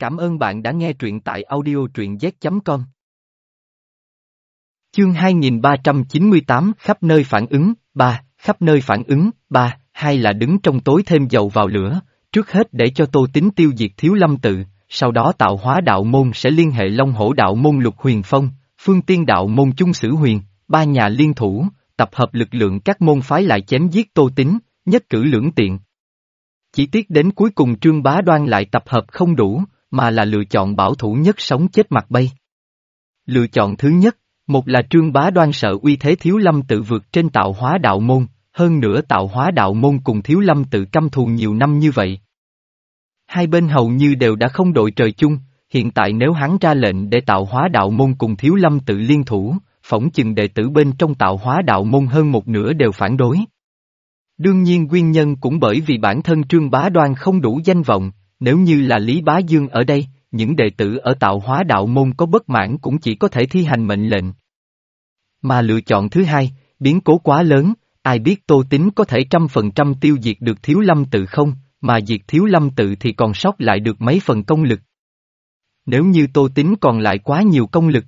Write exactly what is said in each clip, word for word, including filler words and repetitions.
Cảm ơn bạn đã nghe truyện tại audio truyện z chấm com. Chương hai nghìn ba trăm chín mươi tám khắp nơi phản ứng, ba, khắp nơi phản ứng, ba, hai là đứng trong tối thêm dầu vào lửa, trước hết để cho Tô Tín tiêu diệt Thiếu Lâm tự, sau đó Tạo Hóa đạo môn sẽ liên hệ Long Hổ đạo môn Lục Huyền Phong, Phương Tiên đạo môn Chung Sử Huyền, ba nhà liên thủ, tập hợp lực lượng các môn phái lại chém giết Tô Tín, nhất cử lưỡng tiện. Chỉ tiếc đến cuối cùng Trương Bá Đoan lại tập hợp không đủ, mà là lựa chọn bảo thủ nhất sống chết mặt bay. Lựa chọn thứ nhất, một là Trương Bá Đoan sợ uy thế Thiếu Lâm tự vượt trên Tạo Hóa đạo môn, hơn nữa Tạo Hóa đạo môn cùng Thiếu Lâm tự căm thù nhiều năm như vậy. Hai bên hầu như đều đã không đội trời chung, hiện tại nếu hắn ra lệnh để Tạo Hóa đạo môn cùng Thiếu Lâm tự liên thủ, phỏng chừng đệ tử bên trong Tạo Hóa đạo môn hơn một nửa đều phản đối. Đương nhiên nguyên nhân cũng bởi vì bản thân Trương Bá Đoan không đủ danh vọng, nếu như là Lý Bá Dương ở đây, những đệ tử ở Tạo Hóa đạo môn có bất mãn cũng chỉ có thể thi hành mệnh lệnh. Mà lựa chọn thứ hai, biến cố quá lớn, ai biết Tô Tín có thể trăm phần trăm tiêu diệt được Thiếu Lâm tự không, mà diệt Thiếu Lâm tự thì còn sót lại được mấy phần công lực. Nếu như Tô Tín còn lại quá nhiều công lực,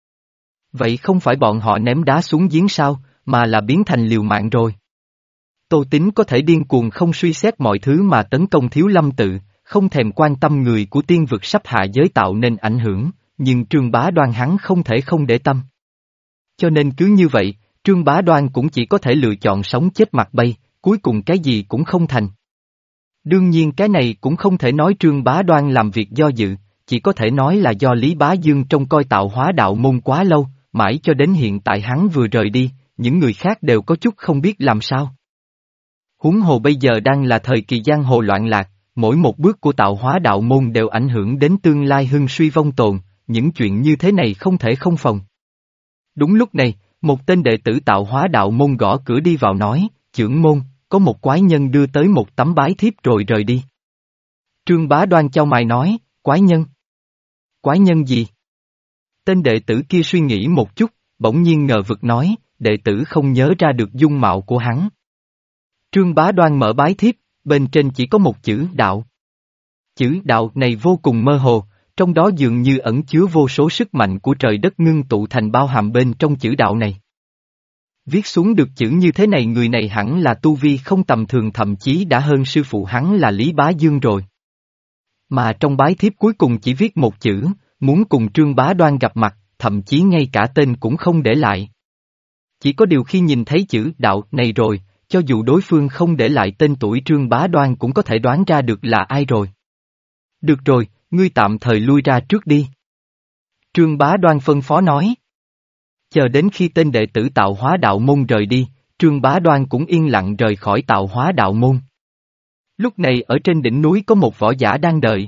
vậy không phải bọn họ ném đá xuống giếng sao, mà là biến thành liều mạng rồi. Tô Tín có thể điên cuồng không suy xét mọi thứ mà tấn công Thiếu Lâm tự, không thèm quan tâm người của tiên vực sắp hạ giới tạo nên ảnh hưởng, nhưng Trương Bá Đoan hắn không thể không để tâm. Cho nên cứ như vậy, Trương Bá Đoan cũng chỉ có thể lựa chọn sống chết mặt bay, cuối cùng cái gì cũng không thành. Đương nhiên cái này cũng không thể nói Trương Bá Đoan làm việc do dự, chỉ có thể nói là do Lý Bá Dương trông coi Tạo Hóa đạo môn quá lâu, mãi cho đến hiện tại hắn vừa rời đi, những người khác đều có chút không biết làm sao. Huống hồ bây giờ đang là thời kỳ giang hồ loạn lạc, mỗi một bước của Tạo Hóa đạo môn đều ảnh hưởng đến tương lai hưng suy vong tồn, những chuyện như thế này không thể không phòng. Đúng lúc này, một tên đệ tử Tạo Hóa đạo môn gõ cửa đi vào nói, trưởng môn, có một quái nhân đưa tới một tấm bái thiếp rồi rời đi. Trương Bá Đoan chau mày nói, quái nhân? Quái nhân gì? Tên đệ tử kia suy nghĩ một chút, bỗng nhiên ngờ vực nói, đệ tử không nhớ ra được dung mạo của hắn. Trương Bá Đoan mở bái thiếp, bên trên chỉ có một chữ đạo. Chữ đạo này vô cùng mơ hồ, trong đó dường như ẩn chứa vô số sức mạnh của trời đất ngưng tụ thành bao hàm bên trong chữ đạo này. Viết xuống được chữ như thế này người này hẳn là tu vi không tầm thường, thậm chí đã hơn sư phụ hắn là Lý Bá Dương rồi. Mà trong bái thiếp cuối cùng chỉ viết một chữ, muốn cùng Trương Bá Đoan gặp mặt, thậm chí ngay cả tên cũng không để lại. Chỉ có điều khi nhìn thấy chữ đạo này rồi, cho dù đối phương không để lại tên tuổi Trương Bá Đoan cũng có thể đoán ra được là ai rồi. Được rồi, ngươi tạm thời lui ra trước đi. Trương Bá Đoan phân phó nói. Chờ đến khi tên đệ tử Tạo Hóa đạo môn rời đi, Trương Bá Đoan cũng yên lặng rời khỏi Tạo Hóa đạo môn. Lúc này ở trên đỉnh núi có một võ giả đang đợi.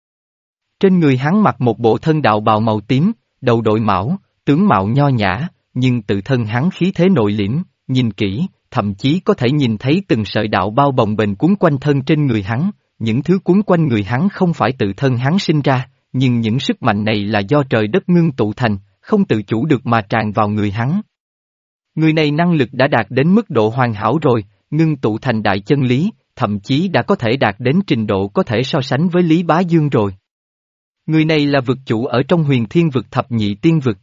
Trên người hắn mặc một bộ thân đạo bào màu tím, đầu đội mão, tướng mạo nho nhã, nhưng tự thân hắn khí thế nội liễm, nhìn kỹ, thậm chí có thể nhìn thấy từng sợi đạo bao bồng bềnh cuốn quanh thân trên người hắn, những thứ cuốn quanh người hắn không phải tự thân hắn sinh ra, nhưng những sức mạnh này là do trời đất ngưng tụ thành, không tự chủ được mà tràn vào người hắn. Người này năng lực đã đạt đến mức độ hoàn hảo rồi, ngưng tụ thành đại chân lý, thậm chí đã có thể đạt đến trình độ có thể so sánh với Lý Bá Dương rồi. Người này là vực chủ ở trong Huyền Thiên vực thập nhị tiên vực.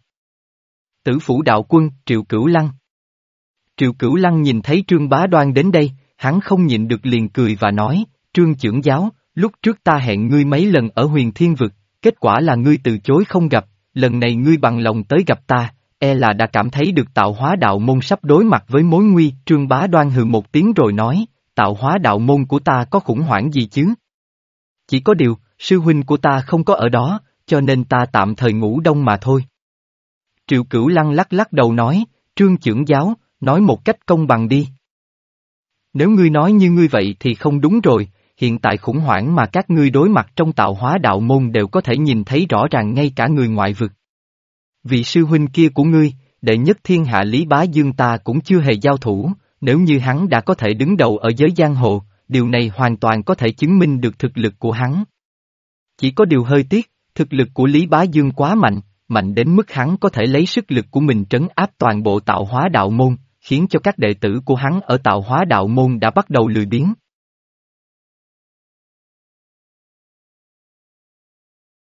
Tử Phủ đạo quân, Triệu Cửu Lăng. Triệu Cửu Lăng nhìn thấy Trương Bá Đoan đến đây, hắn không nhịn được liền cười và nói, Trương trưởng giáo, lúc trước ta hẹn ngươi mấy lần ở Huyền Thiên vực, kết quả là ngươi từ chối không gặp, lần này ngươi bằng lòng tới gặp ta, e là đã cảm thấy được Tạo Hóa đạo môn sắp đối mặt với mối nguy. Trương Bá Đoan hừ một tiếng rồi nói, Tạo Hóa đạo môn của ta có khủng hoảng gì chứ? Chỉ có điều, sư huynh của ta không có ở đó, cho nên ta tạm thời ngủ đông mà thôi. Triệu Cửu Lăng lắc lắc đầu nói, Trương trưởng giáo, nói một cách công bằng đi. Nếu ngươi nói như ngươi vậy thì không đúng rồi, hiện tại khủng hoảng mà các ngươi đối mặt trong Tạo Hóa đạo môn đều có thể nhìn thấy rõ ràng ngay cả người ngoại vực. Vị sư huynh kia của ngươi, đệ nhất thiên hạ Lý Bá Dương ta cũng chưa hề giao thủ, nếu như hắn đã có thể đứng đầu ở giới giang hồ, điều này hoàn toàn có thể chứng minh được thực lực của hắn. Chỉ có điều hơi tiếc, thực lực của Lý Bá Dương quá mạnh, mạnh đến mức hắn có thể lấy sức lực của mình trấn áp toàn bộ Tạo Hóa đạo môn, khiến cho các đệ tử của hắn ở Tạo Hóa đạo môn đã bắt đầu lười biếng.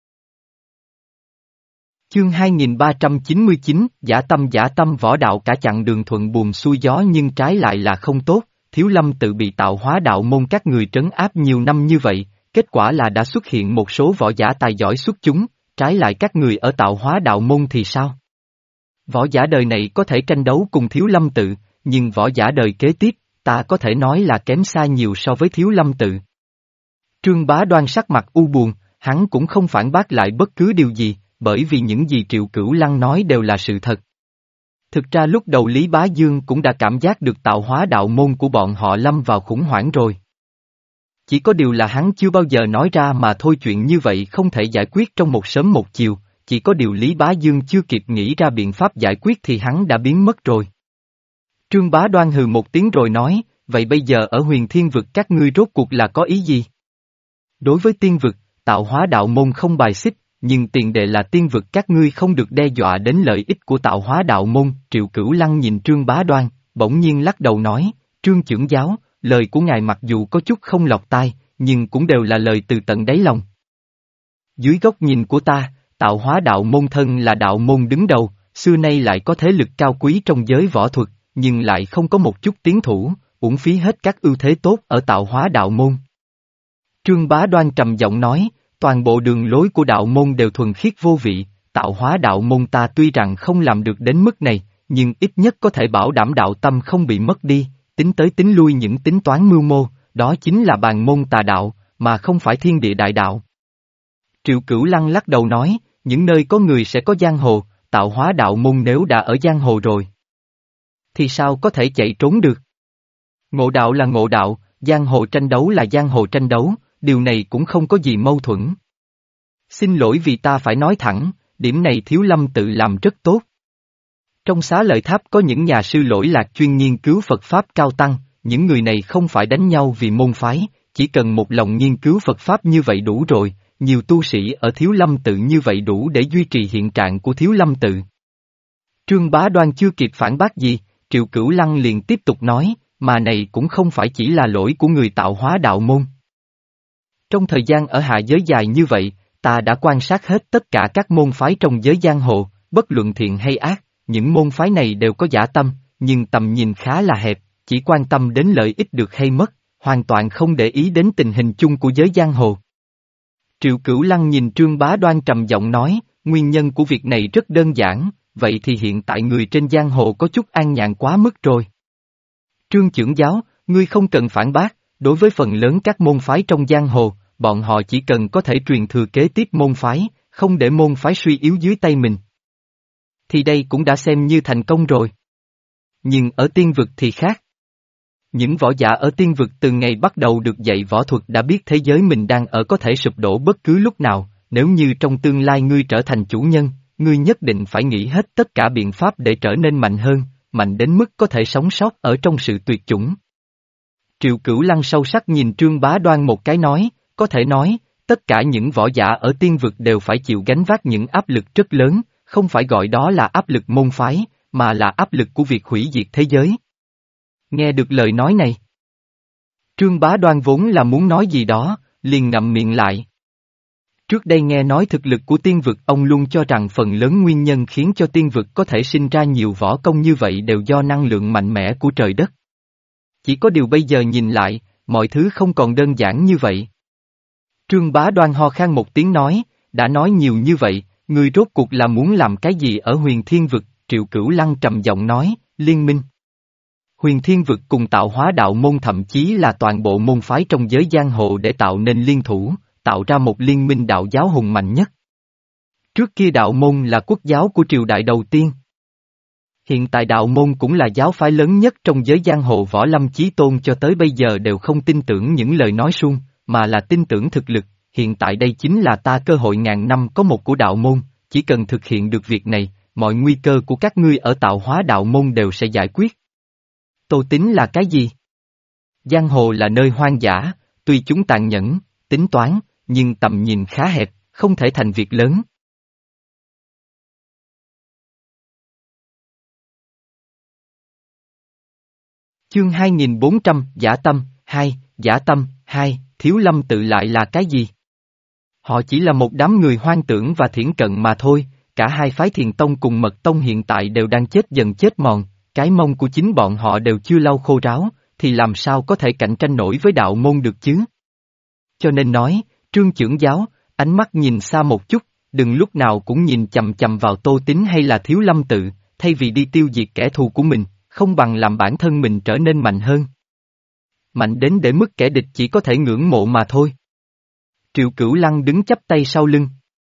Chương hai nghìn ba trăm chín mươi chín, giả tâm giả tâm võ đạo cả chặng đường thuận buồm xuôi gió nhưng trái lại là không tốt, Thiếu Lâm tự bị tạo hóa đạo môn các người trấn áp nhiều năm như vậy, kết quả là đã xuất hiện một số võ giả tài giỏi xuất chúng, trái lại các người ở tạo hóa đạo môn thì sao? Võ giả đời này có thể tranh đấu cùng Thiếu Lâm tự, nhưng võ giả đời kế tiếp, ta có thể nói là kém xa nhiều so với Thiếu Lâm tự. Trương Bá Đoan sắc mặt u buồn, hắn cũng không phản bác lại bất cứ điều gì, bởi vì những gì Triệu Cửu Lăng nói đều là sự thật. Thực ra lúc đầu Lý Bá Dương cũng đã cảm giác được tạo hóa đạo môn của bọn họ lâm vào khủng hoảng rồi. Chỉ có điều là hắn chưa bao giờ nói ra mà thôi, chuyện như vậy không thể giải quyết trong một sớm một chiều, chỉ có điều Lý Bá Dương chưa kịp nghĩ ra biện pháp giải quyết thì hắn đã biến mất rồi. Trương Bá Đoan hừ một tiếng rồi nói, vậy bây giờ ở Huyền Thiên Vực các ngươi rốt cuộc là có ý gì? Đối với tiên vực, tạo hóa đạo môn không bài xích, nhưng tiền đề là tiên vực các ngươi không được đe dọa đến lợi ích của tạo hóa đạo môn. Triệu Cửu Lăng nhìn Trương Bá Đoan, bỗng nhiên lắc đầu nói, Trương trưởng giáo, lời của ngài mặc dù có chút không lọt tai, nhưng cũng đều là lời từ tận đáy lòng. Dưới góc nhìn của ta, tạo hóa đạo môn thân là đạo môn đứng đầu, xưa nay lại có thế lực cao quý trong giới võ thuật, nhưng lại không có một chút tiến thủ, uổng phí hết các ưu thế tốt ở tạo hóa đạo môn. Trương Bá Đoan trầm giọng nói, toàn bộ đường lối của đạo môn đều thuần khiết vô vị, tạo hóa đạo môn ta tuy rằng không làm được đến mức này, nhưng ít nhất có thể bảo đảm đạo tâm không bị mất đi, tính tới tính lui những tính toán mưu mô, đó chính là bàn môn tà đạo, mà không phải thiên địa đại đạo. Triệu Cửu Lăng lắc đầu nói, những nơi có người sẽ có giang hồ, tạo hóa đạo môn nếu đã ở giang hồ rồi, thì sao có thể chạy trốn được? Ngộ đạo là ngộ đạo, giang hồ tranh đấu là giang hồ tranh đấu, điều này cũng không có gì mâu thuẫn. Xin lỗi vì ta phải nói thẳng, điểm này Thiếu Lâm tự làm rất tốt. Trong Xá Lợi Tháp có những nhà sư lỗi lạc chuyên nghiên cứu Phật Pháp cao tăng, những người này không phải đánh nhau vì môn phái, chỉ cần một lòng nghiên cứu Phật Pháp như vậy đủ rồi, nhiều tu sĩ ở Thiếu Lâm tự như vậy đủ để duy trì hiện trạng của Thiếu Lâm tự. Trương Bá Đoan chưa kịp phản bác gì, Triệu Cửu Lăng liền tiếp tục nói, mà này cũng không phải chỉ là lỗi của người tạo hóa đạo môn. Trong thời gian ở hạ giới dài như vậy, ta đã quan sát hết tất cả các môn phái trong giới giang hồ, bất luận thiện hay ác, những môn phái này đều có dã tâm, nhưng tầm nhìn khá là hẹp, chỉ quan tâm đến lợi ích được hay mất, hoàn toàn không để ý đến tình hình chung của giới giang hồ. Triệu Cửu Lăng nhìn Trương Bá Đoan trầm giọng nói, nguyên nhân của việc này rất đơn giản, vậy thì hiện tại người trên giang hồ có chút an nhàn quá mức rồi. Trương trưởng giáo, ngươi không cần phản bác, đối với phần lớn các môn phái trong giang hồ, bọn họ chỉ cần có thể truyền thừa kế tiếp môn phái, không để môn phái suy yếu dưới tay mình. Thì đây cũng đã xem như thành công rồi. Nhưng ở tiên vực thì khác. Những võ giả ở tiên vực từ ngày bắt đầu được dạy võ thuật đã biết thế giới mình đang ở có thể sụp đổ bất cứ lúc nào, nếu như trong tương lai ngươi trở thành chủ nhân, ngươi nhất định phải nghĩ hết tất cả biện pháp để trở nên mạnh hơn, mạnh đến mức có thể sống sót ở trong sự tuyệt chủng. Triệu Cửu Lăng sâu sắc nhìn Trương Bá Đoan một cái nói, có thể nói, tất cả những võ giả ở tiên vực đều phải chịu gánh vác những áp lực rất lớn, không phải gọi đó là áp lực môn phái, mà là áp lực của việc hủy diệt thế giới. Nghe được lời nói này, Trương Bá Đoan vốn là muốn nói gì đó, liền ngậm miệng lại. Trước đây nghe nói thực lực của tiên vực, ông luôn cho rằng phần lớn nguyên nhân khiến cho tiên vực có thể sinh ra nhiều võ công như vậy đều do năng lượng mạnh mẽ của trời đất. Chỉ có điều bây giờ nhìn lại, mọi thứ không còn đơn giản như vậy. Trương Bá Đoan ho khan một tiếng nói, đã nói nhiều như vậy, ngươi rốt cuộc là muốn làm cái gì ở Huyền Thiên Vực? Triệu Cửu Lăng trầm giọng nói, liên minh. Huyền Thiên Vực cùng tạo hóa đạo môn thậm chí là toàn bộ môn phái trong giới giang hồ để tạo nên liên thủ, tạo ra một liên minh đạo giáo hùng mạnh nhất. Trước kia đạo môn là quốc giáo của triều đại đầu tiên. Hiện tại đạo môn cũng là giáo phái lớn nhất trong giới giang hồ, Võ Lâm Chí Tôn cho tới bây giờ đều không tin tưởng những lời nói suông, mà là tin tưởng thực lực, hiện tại đây chính là ta cơ hội ngàn năm có một của đạo môn, chỉ cần thực hiện được việc này, mọi nguy cơ của các ngươi ở tạo hóa đạo môn đều sẽ giải quyết. Tô Tín là cái gì? Giang hồ là nơi hoang dã, tuy chúng tàn nhẫn, tính toán, nhưng tầm nhìn khá hẹp, không thể thành việc lớn. Chương hai nghìn bốn trăm, Giả Tâm, hai, Giả Tâm, hai, Thiếu Lâm tự lại là cái gì? Họ chỉ là một đám người hoang tưởng và thiển cận mà thôi, cả hai phái Thiền Tông cùng Mật Tông hiện tại đều đang chết dần chết mòn, cái mông của chính bọn họ đều chưa lau khô ráo, thì làm sao có thể cạnh tranh nổi với đạo môn được chứ? Cho nên nói, Trương trưởng giáo, ánh mắt nhìn xa một chút, đừng lúc nào cũng nhìn chầm chầm vào Tô Tín hay là Thiếu Lâm Tự, thay vì đi tiêu diệt kẻ thù của mình, không bằng làm bản thân mình trở nên mạnh hơn. Mạnh đến để mức kẻ địch chỉ có thể ngưỡng mộ mà thôi. Triệu Cửu Lăng đứng chắp tay sau lưng.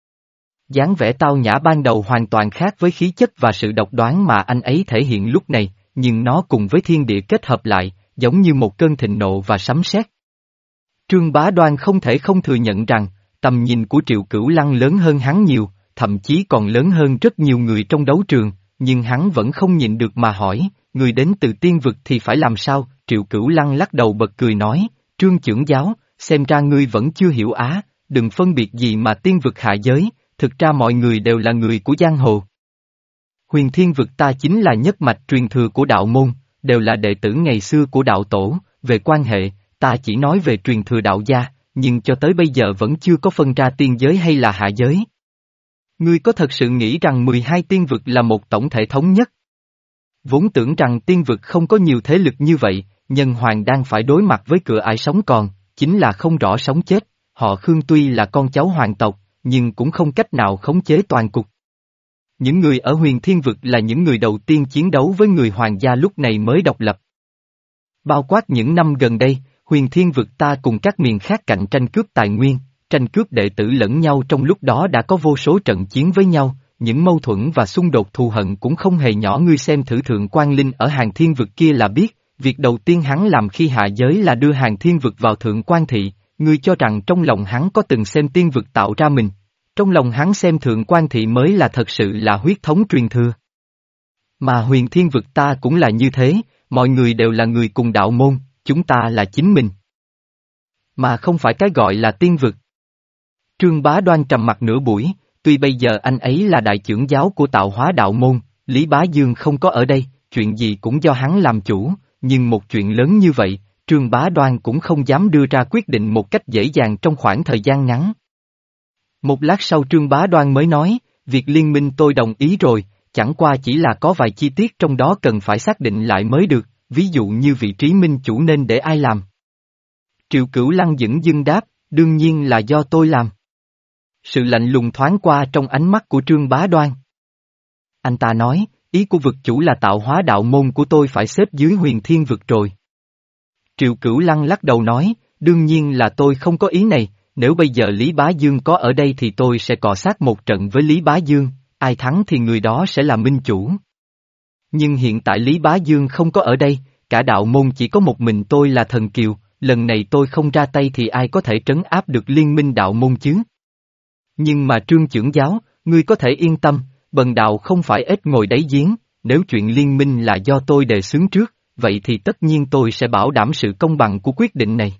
Dáng vẻ tao nhã ban đầu hoàn toàn khác với khí chất và sự độc đoán mà anh ấy thể hiện lúc này, nhưng nó cùng với thiên địa kết hợp lại, giống như một cơn thịnh nộ và sấm sét. Trương Bá Đoan không thể không thừa nhận rằng, tầm nhìn của Triệu Cửu Lăng lớn hơn hắn nhiều, thậm chí còn lớn hơn rất nhiều người trong đấu trường, nhưng hắn vẫn không nhịn được mà hỏi, người đến từ tiên vực thì phải làm sao? Triệu Cửu Lăng lắc đầu bật cười nói, Trương trưởng giáo, xem ra ngươi vẫn chưa hiểu á, đừng phân biệt gì mà tiên vực hạ giới, thực ra mọi người đều là người của giang hồ. Huyền Thiên vực ta chính là nhất mạch truyền thừa của đạo môn, đều là đệ tử ngày xưa của đạo tổ, về quan hệ, ta chỉ nói về truyền thừa đạo gia, nhưng cho tới bây giờ vẫn chưa có phân ra tiên giới hay là hạ giới. Ngươi có thật sự nghĩ rằng mười hai tiên vực là một tổng thể thống nhất? Vốn tưởng rằng tiên vực không có nhiều thế lực như vậy, nhân hoàng đang phải đối mặt với cửa ải sống còn, chính là không rõ sống chết, họ Khương tuy là con cháu hoàng tộc, nhưng cũng không cách nào khống chế toàn cục. Những người ở huyền thiên vực là những người đầu tiên chiến đấu với người hoàng gia lúc này mới độc lập. Bao quát những năm gần đây, huyền thiên vực ta cùng các miền khác cạnh tranh cướp tài nguyên, tranh cướp đệ tử lẫn nhau trong lúc đó đã có vô số trận chiến với nhau, những mâu thuẫn và xung đột thù hận cũng không hề nhỏ. Ngươi xem thử Thượng Quan Linh ở Hàng Thiên vực kia là biết, việc đầu tiên hắn làm khi hạ giới là đưa Hàng Thiên vực vào Thượng Quan Thị, ngươi cho rằng trong lòng hắn có từng xem tiên vực tạo ra mình, trong lòng hắn xem Thượng Quan Thị mới là thật sự là huyết thống truyền thừa. Mà huyền thiên vực ta cũng là như thế, mọi người đều là người cùng đạo môn, chúng ta là chính mình. Mà không phải cái gọi là tiên vực. Trương Bá Đoan trầm mặt nửa buổi, tuy bây giờ anh ấy là đại trưởng giáo của tạo hóa đạo môn, Lý Bá Dương không có ở đây, chuyện gì cũng do hắn làm chủ, nhưng một chuyện lớn như vậy, Trương Bá Đoan cũng không dám đưa ra quyết định một cách dễ dàng trong khoảng thời gian ngắn. Một lát sau Trương Bá Đoan mới nói, việc liên minh tôi đồng ý rồi, chẳng qua chỉ là có vài chi tiết trong đó cần phải xác định lại mới được, ví dụ như vị trí minh chủ nên để ai làm. Triệu Cửu Lăng dửng dưng đáp, đương nhiên là do tôi làm. Sự lạnh lùng thoáng qua trong ánh mắt của Trương Bá Đoan. Anh ta nói, ý của vực chủ là tạo hóa đạo môn của tôi phải xếp dưới huyền thiên vực rồi. Triệu Cửu Lăng lắc đầu nói, đương nhiên là tôi không có ý này, nếu bây giờ Lý Bá Dương có ở đây thì tôi sẽ cọ sát một trận với Lý Bá Dương, ai thắng thì người đó sẽ là minh chủ. Nhưng hiện tại Lý Bá Dương không có ở đây, cả đạo môn chỉ có một mình tôi là thần kiều, lần này tôi không ra tay thì ai có thể trấn áp được liên minh đạo môn chứ? Nhưng mà Trương trưởng giáo, ngươi có thể yên tâm, bần đạo không phải ếch ngồi đáy giếng, nếu chuyện liên minh là do tôi đề xướng trước, vậy thì tất nhiên tôi sẽ bảo đảm sự công bằng của quyết định này.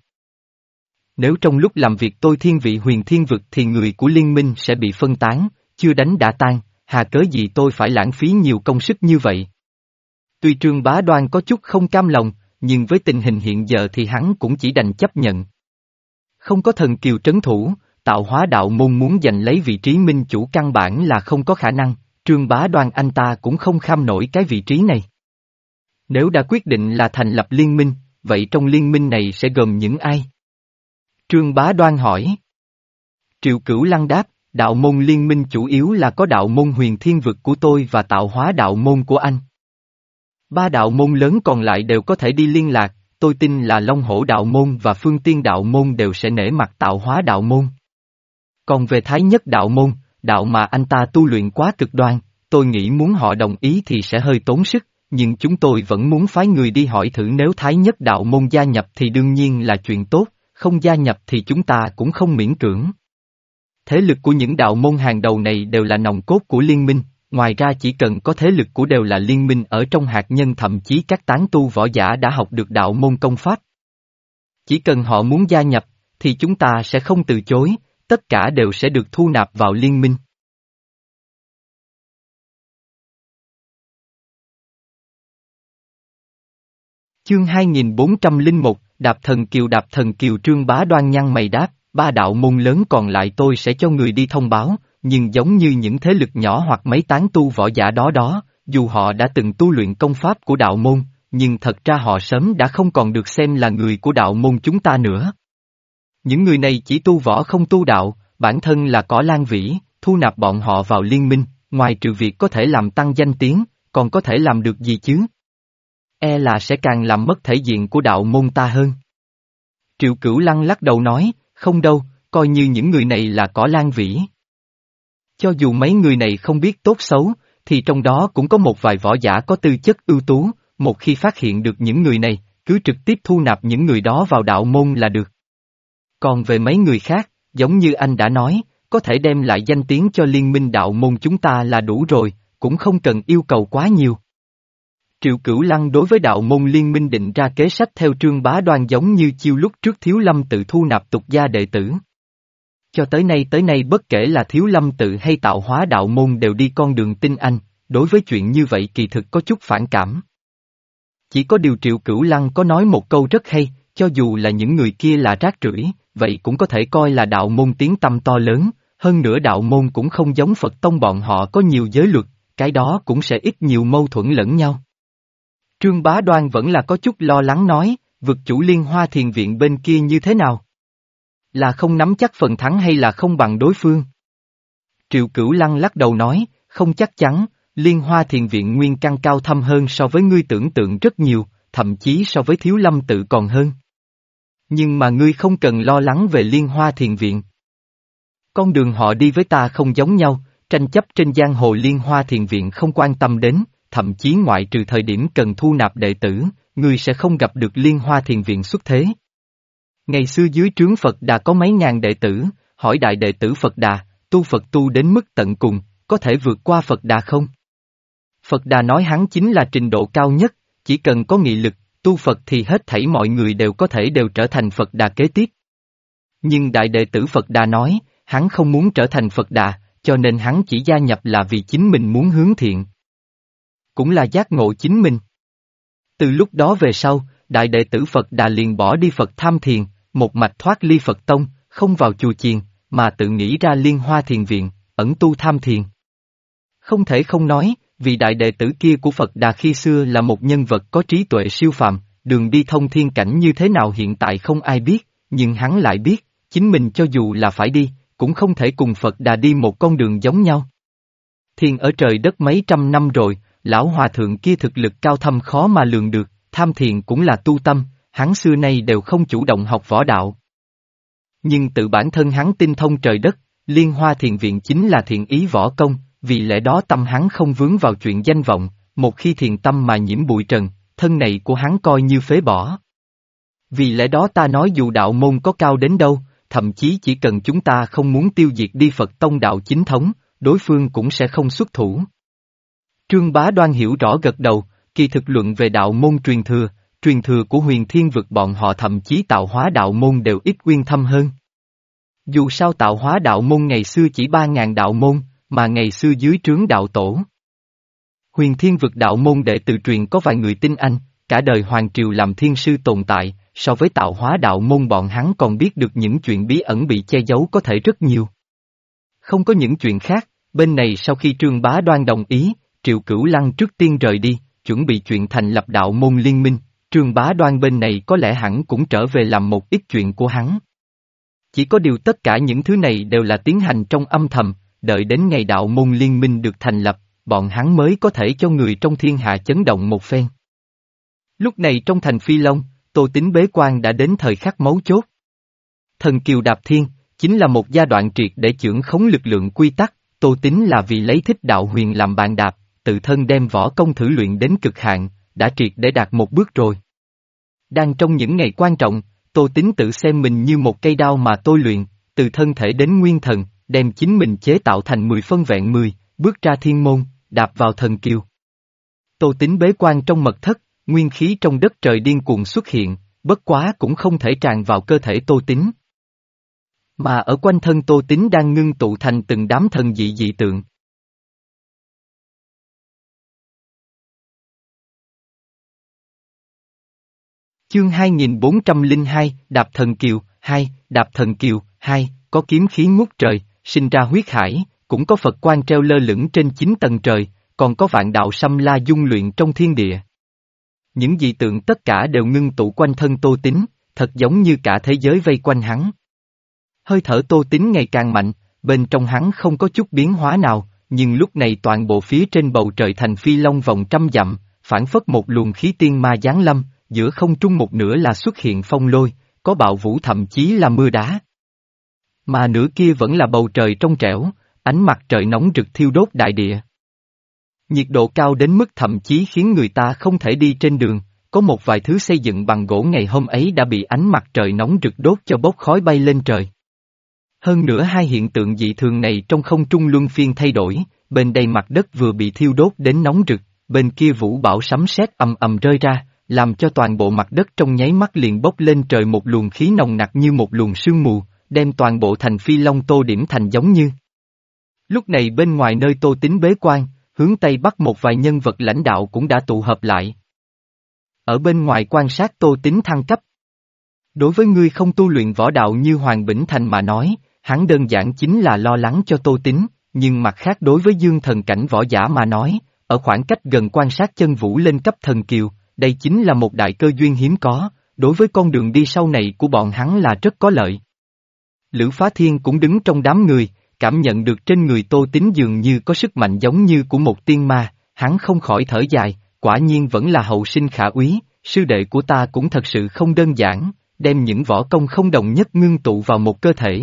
Nếu trong lúc làm việc tôi thiên vị huyền thiên vực thì người của liên minh sẽ bị phân tán, chưa đánh đã tan, hà cớ gì tôi phải lãng phí nhiều công sức như vậy. Tuy Trương Bá Đoan có chút không cam lòng, nhưng với tình hình hiện giờ thì hắn cũng chỉ đành chấp nhận. Không có thần kiều trấn thủ, tạo hóa đạo môn muốn giành lấy vị trí minh chủ căn bản là không có khả năng, Trương Bá Đoan anh ta cũng không kham nổi cái vị trí này. Nếu đã quyết định là thành lập liên minh, vậy trong liên minh này sẽ gồm những ai? Trương Bá Đoan hỏi. Triệu Cửu Lăng đáp, đạo môn liên minh chủ yếu là có đạo môn huyền thiên vực của tôi và tạo hóa đạo môn của anh. Ba đạo môn lớn còn lại đều có thể đi liên lạc, tôi tin là Long Hổ đạo môn và Phương Tiên đạo môn đều sẽ nể mặt tạo hóa đạo môn. Còn về Thái Nhất đạo môn, đạo mà anh ta tu luyện quá cực đoan, tôi nghĩ muốn họ đồng ý thì sẽ hơi tốn sức, nhưng chúng tôi vẫn muốn phái người đi hỏi thử nếu Thái Nhất đạo môn gia nhập thì đương nhiên là chuyện tốt, không gia nhập thì chúng ta cũng không miễn cưỡng. Thế lực của những đạo môn hàng đầu này đều là nòng cốt của liên minh, ngoài ra chỉ cần có thế lực của đều là liên minh ở trong hạt nhân, thậm chí các tán tu võ giả đã học được đạo môn công pháp. Chỉ cần họ muốn gia nhập, thì chúng ta sẽ không từ chối, tất cả đều sẽ được thu nạp vào liên minh. Chương hai nghìn bốn trăm lẻ một, Đạp Thần Kiều. Đạp Thần Kiều. Trương Bá Đoan nhăn mày đáp, ba đạo môn lớn còn lại tôi sẽ cho người đi thông báo, nhưng giống như những thế lực nhỏ hoặc mấy tán tu võ giả đó đó, dù họ đã từng tu luyện công pháp của đạo môn, nhưng thật ra họ sớm đã không còn được xem là người của đạo môn chúng ta nữa. Những người này chỉ tu võ không tu đạo, bản thân là cỏ lan vĩ, thu nạp bọn họ vào liên minh, ngoài trừ việc có thể làm tăng danh tiếng, còn có thể làm được gì chứ? E là sẽ càng làm mất thể diện của đạo môn ta hơn. Triệu Cửu Lăng lắc đầu nói, không đâu, coi như những người này là cỏ lan vĩ. Cho dù mấy người này không biết tốt xấu, thì trong đó cũng có một vài võ giả có tư chất ưu tú, một khi phát hiện được những người này, cứ trực tiếp thu nạp những người đó vào đạo môn là được. Còn về mấy người khác, giống như anh đã nói, có thể đem lại danh tiếng cho liên minh đạo môn chúng ta là đủ rồi, cũng không cần yêu cầu quá nhiều. Triệu Cửu Lăng đối với đạo môn liên minh định ra kế sách theo Trương Bá Đoan giống như chiêu lúc trước Thiếu Lâm tự thu nạp tục gia đệ tử. Cho tới nay tới nay bất kể là Thiếu Lâm tự hay Tạo Hóa đạo môn đều đi con đường tinh anh, đối với chuyện như vậy kỳ thực có chút phản cảm. Chỉ có điều Triệu Cửu Lăng có nói một câu rất hay, cho dù là những người kia là rác rưởi, vậy cũng có thể coi là đạo môn tiếng tăm to lớn, hơn nữa đạo môn cũng không giống Phật tông bọn họ có nhiều giới luật, cái đó cũng sẽ ít nhiều mâu thuẫn lẫn nhau. Trương Bá Đoan vẫn là có chút lo lắng nói, vực chủ Liên Hoa Thiền Viện bên kia như thế nào? Là không nắm chắc phần thắng hay là không bằng đối phương? Triệu Cửu Lăng lắc đầu nói, không chắc chắn, Liên Hoa Thiền Viện nguyên căn cao thâm hơn so với ngươi tưởng tượng rất nhiều, thậm chí so với Thiếu Lâm tự còn hơn. Nhưng mà ngươi không cần lo lắng về Liên Hoa Thiền Viện. Con đường họ đi với ta không giống nhau, tranh chấp trên giang hồ Liên Hoa Thiền Viện không quan tâm đến, thậm chí ngoại trừ thời điểm cần thu nạp đệ tử, ngươi sẽ không gặp được Liên Hoa Thiền Viện xuất thế. Ngày xưa dưới trướng Phật Đà có mấy ngàn đệ tử, hỏi đại đệ tử Phật Đà, tu Phật tu đến mức tận cùng, có thể vượt qua Phật Đà không? Phật Đà nói hắn chính là trình độ cao nhất, chỉ cần có nghị lực, tu Phật thì hết thảy mọi người đều có thể đều trở thành Phật Đà kế tiếp. Nhưng đại đệ tử Phật Đà nói, hắn không muốn trở thành Phật Đà, cho nên hắn chỉ gia nhập là vì chính mình muốn hướng thiện. Cũng là giác ngộ chính mình. Từ lúc đó về sau, đại đệ tử Phật Đà liền bỏ đi Phật Tham Thiền, một mạch thoát ly Phật Tông, không vào chùa chiền, mà tự nghĩ ra Liên Hoa Thiền Viện, ẩn tu tham thiền. Không thể không nói, vì đại đệ tử kia của Phật Đà khi xưa là một nhân vật có trí tuệ siêu phàm, đường đi thông thiên cảnh như thế nào hiện tại không ai biết, nhưng hắn lại biết, chính mình cho dù là phải đi, cũng không thể cùng Phật Đà đi một con đường giống nhau. Thiền ở trời đất mấy trăm năm rồi, lão hòa thượng kia thực lực cao thâm khó mà lường được, tham thiền cũng là tu tâm, hắn xưa nay đều không chủ động học võ đạo. Nhưng tự bản thân hắn tinh thông trời đất, Liên Hoa Thiền Viện chính là thiện ý võ công, vì lẽ đó tâm hắn không vướng vào chuyện danh vọng, một khi thiền tâm mà nhiễm bụi trần, thân này của hắn coi như phế bỏ. Vì lẽ đó ta nói dù đạo môn có cao đến đâu, thậm chí chỉ cần chúng ta không muốn tiêu diệt đi Phật tông đạo chính thống, đối phương cũng sẽ không xuất thủ. Trương Bá Đoan hiểu rõ gật đầu, kỳ thực luận về đạo môn truyền thừa, truyền thừa của Huyền Thiên vực bọn họ thậm chí Tạo Hóa đạo môn đều ít uyên thâm hơn. Dù sao Tạo Hóa đạo môn ngày xưa chỉ ba ngàn đạo môn, mà ngày xưa dưới trướng đạo tổ. Huyền Thiên vực đạo môn đệ tử truyền có vài người tinh anh, cả đời hoàng triều làm thiên sư tồn tại, so với Tạo Hóa đạo môn bọn hắn còn biết được những chuyện bí ẩn bị che giấu có thể rất nhiều. Không có những chuyện khác, bên này sau khi Trương Bá Đoan đồng ý, Triệu Cửu Lăng trước tiên rời đi, chuẩn bị chuyện thành lập đạo môn liên minh, Trương Bá Đoan bên này có lẽ hẳn cũng trở về làm một ít chuyện của hắn. Chỉ có điều tất cả những thứ này đều là tiến hành trong âm thầm, đợi đến ngày đạo môn liên minh được thành lập, bọn hắn mới có thể cho người trong thiên hạ chấn động một phen. Lúc này trong thành Phi Long, Tô Tín bế quan đã đến thời khắc mấu chốt. Thần Kiều Đạp Thiên, chính là một giai đoạn triệt để chưởng khống lực lượng quy tắc, Tô Tín là vì lấy thích đạo huyền làm bàn đạp, tự thân đem võ công thử luyện đến cực hạn, đã triệt để đạt một bước rồi. Đang trong những ngày quan trọng, Tô Tín tự xem mình như một cây đao mà tôi luyện, từ thân thể đến nguyên thần, đem chính mình chế tạo thành mười phân vẹn mười, bước ra thiên môn, đạp vào thần kiều. Tô Tín bế quan trong mật thất, nguyên khí trong đất trời điên cuồng xuất hiện, bất quá cũng không thể tràn vào cơ thể Tô Tín. Mà ở quanh thân Tô Tín đang ngưng tụ thành từng đám thần dị dị tượng. Chương hai nghìn bốn trăm lẻ hai, Đạp Thần Kiều, hai, Đạp Thần Kiều, hai, có kiếm khí ngút trời, sinh ra huyết hải, cũng có Phật quan treo lơ lửng trên chín tầng trời, còn có vạn đạo xâm la dung luyện trong thiên địa. Những dị tượng tất cả đều ngưng tụ quanh thân Tô Tín, thật giống như cả thế giới vây quanh hắn. Hơi thở Tô Tín ngày càng mạnh, bên trong hắn không có chút biến hóa nào, nhưng lúc này toàn bộ phía trên bầu trời thành phi long vòng trăm dặm, phản phất một luồng khí tiên ma giáng lâm, giữa không trung một nửa là xuất hiện phong lôi, có bạo vũ thậm chí là mưa đá. Mà nửa kia vẫn là bầu trời trong trẻo, ánh mặt trời nóng rực thiêu đốt đại địa. Nhiệt độ cao đến mức thậm chí khiến người ta không thể đi trên đường, có một vài thứ xây dựng bằng gỗ ngày hôm ấy đã bị ánh mặt trời nóng rực đốt cho bốc khói bay lên trời. Hơn nữa hai hiện tượng dị thường này trong không trung luân phiên thay đổi, bên đây mặt đất vừa bị thiêu đốt đến nóng rực, bên kia vũ bão sấm sét ầm ầm rơi ra, làm cho toàn bộ mặt đất trong nháy mắt liền bốc lên trời một luồng khí nồng nặc như một luồng sương mù, đem toàn bộ thành phi long tô điểm thành giống như. Lúc này bên ngoài nơi Tô Tín bế quan, hướng Tây Bắc một vài nhân vật lãnh đạo cũng đã tụ hợp lại. Ở bên ngoài quan sát Tô Tín thăng cấp. Đối với ngươi không tu luyện võ đạo như Hoàng Bỉnh Thành mà nói, hắn đơn giản chính là lo lắng cho Tô Tín, nhưng mặt khác đối với dương thần cảnh võ giả mà nói, ở khoảng cách gần quan sát chân vũ lên cấp thần kiều, đây chính là một đại cơ duyên hiếm có, đối với con đường đi sau này của bọn hắn là rất có lợi. Lữ Phá Thiên cũng đứng trong đám người, cảm nhận được trên người Tô Tín dường như có sức mạnh giống như của một tiên ma, hắn không khỏi thở dài, quả nhiên vẫn là hậu sinh khả úy, sư đệ của ta cũng thật sự không đơn giản, đem những võ công không đồng nhất ngưng tụ vào một cơ thể.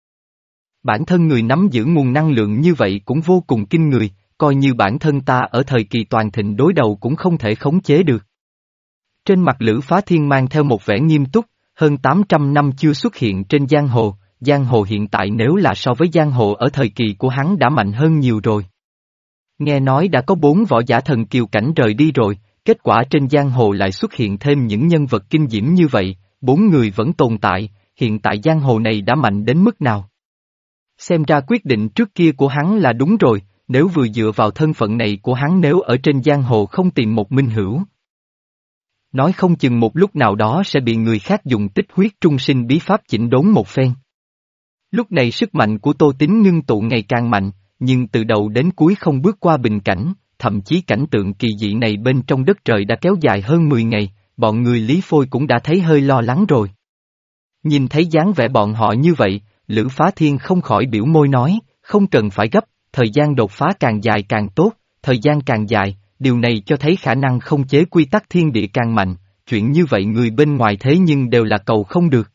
Bản thân người nắm giữ nguồn năng lượng như vậy cũng vô cùng kinh người, coi như bản thân ta ở thời kỳ toàn thịnh đối đầu cũng không thể khống chế được. Trên mặt Lữ Phá Thiên mang theo một vẻ nghiêm túc, hơn tám trăm năm chưa xuất hiện trên giang hồ, giang hồ hiện tại nếu là so với giang hồ ở thời kỳ của hắn đã mạnh hơn nhiều rồi. Nghe nói đã có bốn võ giả thần kiều cảnh rời đi rồi, kết quả trên giang hồ lại xuất hiện thêm những nhân vật kinh diễm như vậy, bốn người vẫn tồn tại, hiện tại giang hồ này đã mạnh đến mức nào? Xem ra quyết định trước kia của hắn là đúng rồi, nếu vừa dựa vào thân phận này của hắn nếu ở trên giang hồ không tìm một minh hữu. Nói không chừng một lúc nào đó sẽ bị người khác dùng tích huyết trung sinh bí pháp chỉnh đốn một phen. Lúc này sức mạnh của Tô Tín ngưng tụ ngày càng mạnh, nhưng từ đầu đến cuối không bước qua bình cảnh, thậm chí cảnh tượng kỳ dị này bên trong đất trời đã kéo dài hơn mười ngày, bọn người Lý Phôi cũng đã thấy hơi lo lắng rồi. Nhìn thấy dáng vẻ bọn họ như vậy, Lữ Phá Thiên không khỏi biểu môi nói, không cần phải gấp, thời gian đột phá càng dài càng tốt, thời gian càng dài, điều này cho thấy khả năng không chế quy tắc thiên địa càng mạnh, chuyện như vậy người bên ngoài thế nhưng đều là cầu không được.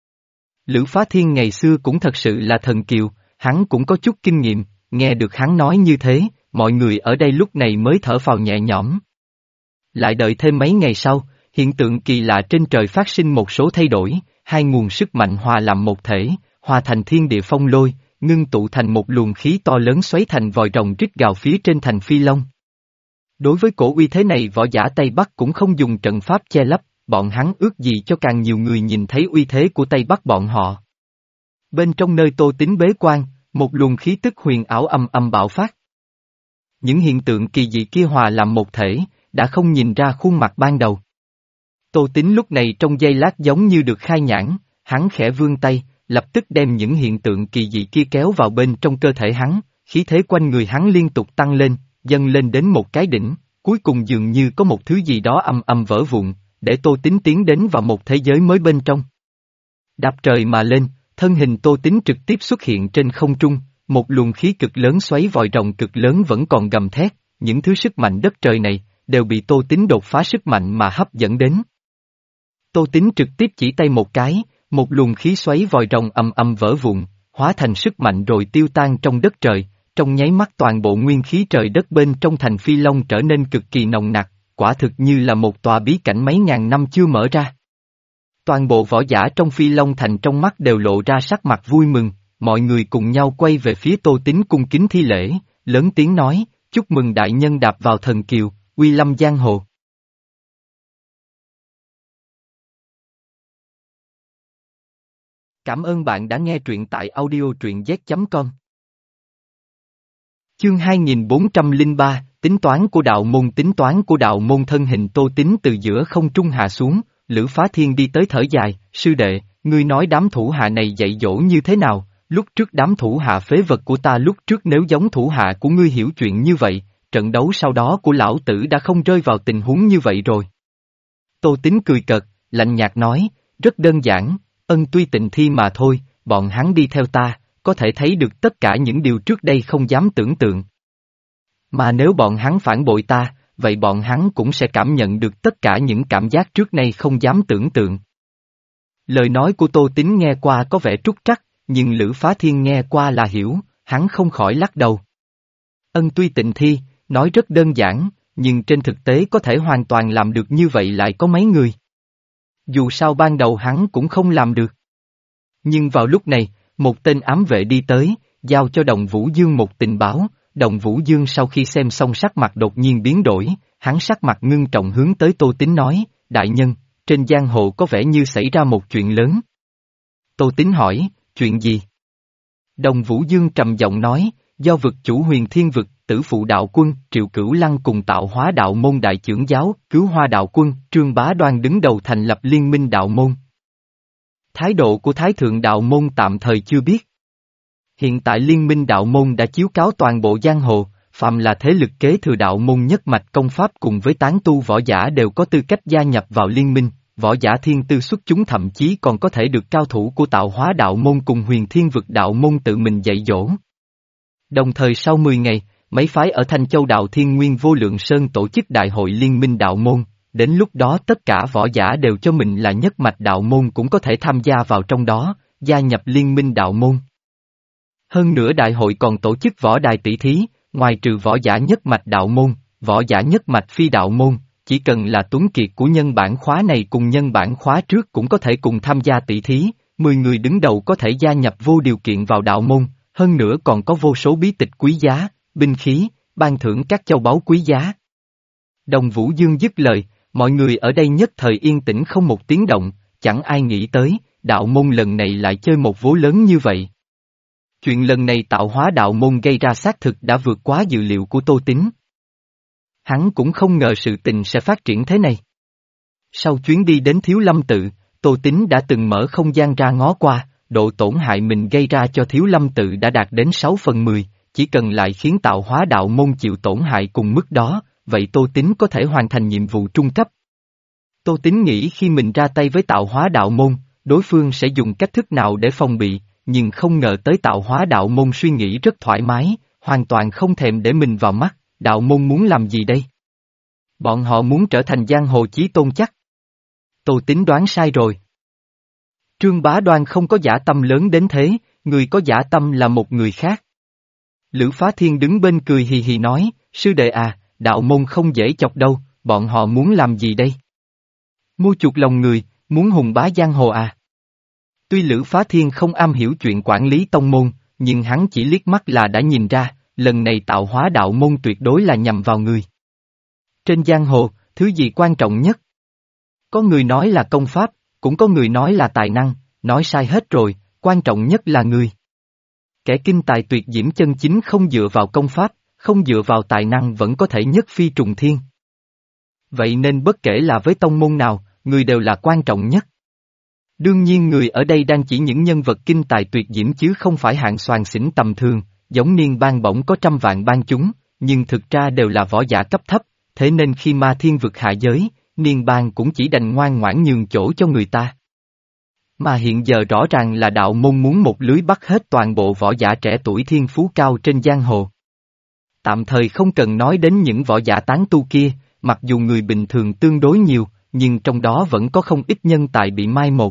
Lữ Phá Thiên ngày xưa cũng thật sự là thần kiều, hắn cũng có chút kinh nghiệm, nghe được hắn nói như thế, mọi người ở đây lúc này mới thở phào nhẹ nhõm. Lại đợi thêm mấy ngày sau, hiện tượng kỳ lạ trên trời phát sinh một số thay đổi, hai nguồn sức mạnh hòa làm một thể, hòa thành thiên địa phong lôi, ngưng tụ thành một luồng khí to lớn xoáy thành vòi rồng rít gào phía trên thành phi long. Đối với cổ uy thế này võ giả Tây Bắc cũng không dùng trận pháp che lấp, bọn hắn ước gì cho càng nhiều người nhìn thấy uy thế của Tây Bắc bọn họ. Bên trong nơi Tô Tín bế quan, một luồng khí tức huyền ảo âm âm bạo phát. Những hiện tượng kỳ dị kia hòa làm một thể, đã không nhìn ra khuôn mặt ban đầu. Tô Tín lúc này trong giây lát giống như được khai nhãn, hắn khẽ vươn tay, lập tức đem những hiện tượng kỳ dị kia kéo vào bên trong cơ thể hắn, khí thế quanh người hắn liên tục tăng lên, dâng lên đến một cái đỉnh, cuối cùng dường như có một thứ gì đó âm âm vỡ vụn, để Tô Tín tiến đến vào một thế giới mới bên trong. Đạp trời mà lên, thân hình Tô Tín trực tiếp xuất hiện trên không trung, một luồng khí cực lớn xoáy vòi rồng cực lớn vẫn còn gầm thét, những thứ sức mạnh đất trời này, đều bị Tô Tín đột phá sức mạnh mà hấp dẫn đến. Tô Tín trực tiếp chỉ tay một cái, một luồng khí xoáy vòi rồng âm âm vỡ vụn, hóa thành sức mạnh rồi tiêu tan trong đất trời, trong nháy mắt toàn bộ nguyên khí trời đất bên trong thành phi long trở nên cực kỳ nồng nặc, quả thực như là một tòa bí cảnh mấy ngàn năm chưa mở ra. Toàn bộ võ giả trong phi long thành trong mắt đều lộ ra sắc mặt vui mừng, mọi người cùng nhau quay về phía Tô Tín cung kính thi lễ, lớn tiếng nói, chúc mừng đại nhân đạp vào thần kiều, uy lâm giang hồ. Cảm ơn bạn đã nghe truyện tại audio truyện z chấm com. Chương hai nghìn bốn trăm lẻ ba, tính toán của đạo môn tính toán của đạo môn thân hình Tô Tín từ giữa không trung hạ xuống, Lữ Phá Thiên đi tới thở dài, sư đệ, ngươi nói đám thủ hạ này dạy dỗ như thế nào, lúc trước đám thủ hạ phế vật của ta lúc trước nếu giống thủ hạ của ngươi hiểu chuyện như vậy, trận đấu sau đó của lão tử đã không rơi vào tình huống như vậy rồi. Tô Tín cười cợt, lạnh nhạt nói, rất đơn giản, ân tuy tịnh thi mà thôi, bọn hắn đi theo ta, có thể thấy được tất cả những điều trước đây không dám tưởng tượng. Mà nếu bọn hắn phản bội ta, vậy bọn hắn cũng sẽ cảm nhận được tất cả những cảm giác trước nay không dám tưởng tượng. Lời nói của Tô Tín nghe qua có vẻ trúc trắc, nhưng Lữ Phá Thiên nghe qua là hiểu, hắn không khỏi lắc đầu. Ân tuy tịnh thi, nói rất đơn giản, nhưng trên thực tế có thể hoàn toàn làm được như vậy lại có mấy người. Dù sao ban đầu hắn cũng không làm được. Nhưng vào lúc này, một tên ám vệ đi tới, giao cho Đồng Vũ Dương một tình báo. Đồng Vũ Dương sau khi xem xong sắc mặt đột nhiên biến đổi, hắn sắc mặt ngưng trọng hướng tới Tô Tín nói, đại nhân, trên giang hồ có vẻ như xảy ra một chuyện lớn. Tô Tín hỏi, chuyện gì? Đồng Vũ Dương trầm giọng nói, do vực chủ Huyền Thiên Vực, Tử Phụ Đạo Quân, Triệu Cửu Lăng cùng Tạo Hóa Đạo Môn Đại Chưởng Giáo, Cứu Hoa Đạo Quân, Trương Bá Đoan đứng đầu thành lập Liên minh Đạo Môn. Thái độ của Thái Thượng Đạo Môn tạm thời chưa biết. Hiện tại Liên minh Đạo Môn đã chiếu cáo toàn bộ giang hồ, phàm là thế lực kế thừa Đạo Môn nhất mạch công pháp cùng với tán tu võ giả đều có tư cách gia nhập vào liên minh, võ giả thiên tư xuất chúng thậm chí còn có thể được cao thủ của Tạo Hóa Đạo Môn cùng Huyền Thiên Vực Đạo Môn tự mình dạy dỗ. Đồng thời sau mười ngày, mấy phái ở Thanh Châu Đạo Thiên Nguyên Vô Lượng Sơn tổ chức đại hội Liên minh Đạo Môn, đến lúc đó tất cả võ giả đều cho mình là nhất mạch Đạo Môn cũng có thể tham gia vào trong đó, gia nhập Liên minh Đạo Môn. Hơn nữa đại hội còn tổ chức võ đài tỷ thí, ngoài trừ võ giả nhất mạch Đạo Môn, võ giả nhất mạch phi Đạo Môn, chỉ cần là tuấn kiệt của nhân bản khóa này cùng nhân bản khóa trước cũng có thể cùng tham gia tỷ thí, mười người đứng đầu có thể gia nhập vô điều kiện vào Đạo Môn, hơn nữa còn có vô số bí tịch quý giá, binh khí, ban thưởng các châu báu quý giá. Đồng Vũ Dương dứt lời, mọi người ở đây nhất thời yên tĩnh không một tiếng động, chẳng ai nghĩ tới, Đạo Môn lần này lại chơi một vố lớn như vậy. Chuyện lần này Tạo Hóa Đạo Môn gây ra xác thực đã vượt quá dự liệu của Tô Tín. Hắn cũng không ngờ sự tình sẽ phát triển thế này. Sau chuyến đi đến Thiếu Lâm Tự, Tô Tín đã từng mở không gian ra ngó qua, độ tổn hại mình gây ra cho Thiếu Lâm Tự đã đạt đến sáu phần mười, chỉ cần lại khiến Tạo Hóa Đạo Môn chịu tổn hại cùng mức đó, vậy Tô Tín có thể hoàn thành nhiệm vụ trung cấp. Tô Tín nghĩ khi mình ra tay với Tạo Hóa Đạo Môn, đối phương sẽ dùng cách thức nào để phòng bị, nhưng không ngờ tới Tạo Hóa Đạo Môn suy nghĩ rất thoải mái, hoàn toàn không thèm để mình vào mắt, Đạo Môn muốn làm gì đây? Bọn họ muốn trở thành giang hồ chí tôn chắc. Tô Tín đoán sai rồi. Trương Bá Đoan không có dã tâm lớn đến thế, người có dã tâm là một người khác. Lữ Phá Thiên đứng bên cười hì hì nói, sư đệ à, Đạo Môn không dễ chọc đâu, bọn họ muốn làm gì đây? Mua chuộc lòng người, muốn hùng bá giang hồ à? Tuy Lữ Phá Thiên không am hiểu chuyện quản lý tông môn, nhưng hắn chỉ liếc mắt là đã nhìn ra, lần này Tạo Hóa Đạo Môn tuyệt đối là nhằm vào người. Trên giang hồ, thứ gì quan trọng nhất? Có người nói là công pháp, cũng có người nói là tài năng, nói sai hết rồi, quan trọng nhất là người. Kẻ kinh tài tuyệt diễm chân chính không dựa vào công pháp, không dựa vào tài năng vẫn có thể nhất phi trùng thiên. Vậy nên bất kể là với tông môn nào, người đều là quan trọng nhất. Đương nhiên người ở đây đang chỉ những nhân vật kinh tài tuyệt diễm chứ không phải hạng soàn xỉn tầm thường, giống Niên Bang bỗng có trăm vạn ban chúng, nhưng thực ra đều là võ giả cấp thấp, thế nên khi Ma Thiên Vực hạ giới, Niên Bang cũng chỉ đành ngoan ngoãn nhường chỗ cho người ta. Mà hiện giờ rõ ràng là Đạo Môn muốn một lưới bắt hết toàn bộ võ giả trẻ tuổi thiên phú cao trên giang hồ. Tạm thời không cần nói đến những võ giả tán tu kia, mặc dù người bình thường tương đối nhiều, nhưng trong đó vẫn có không ít nhân tài bị mai một.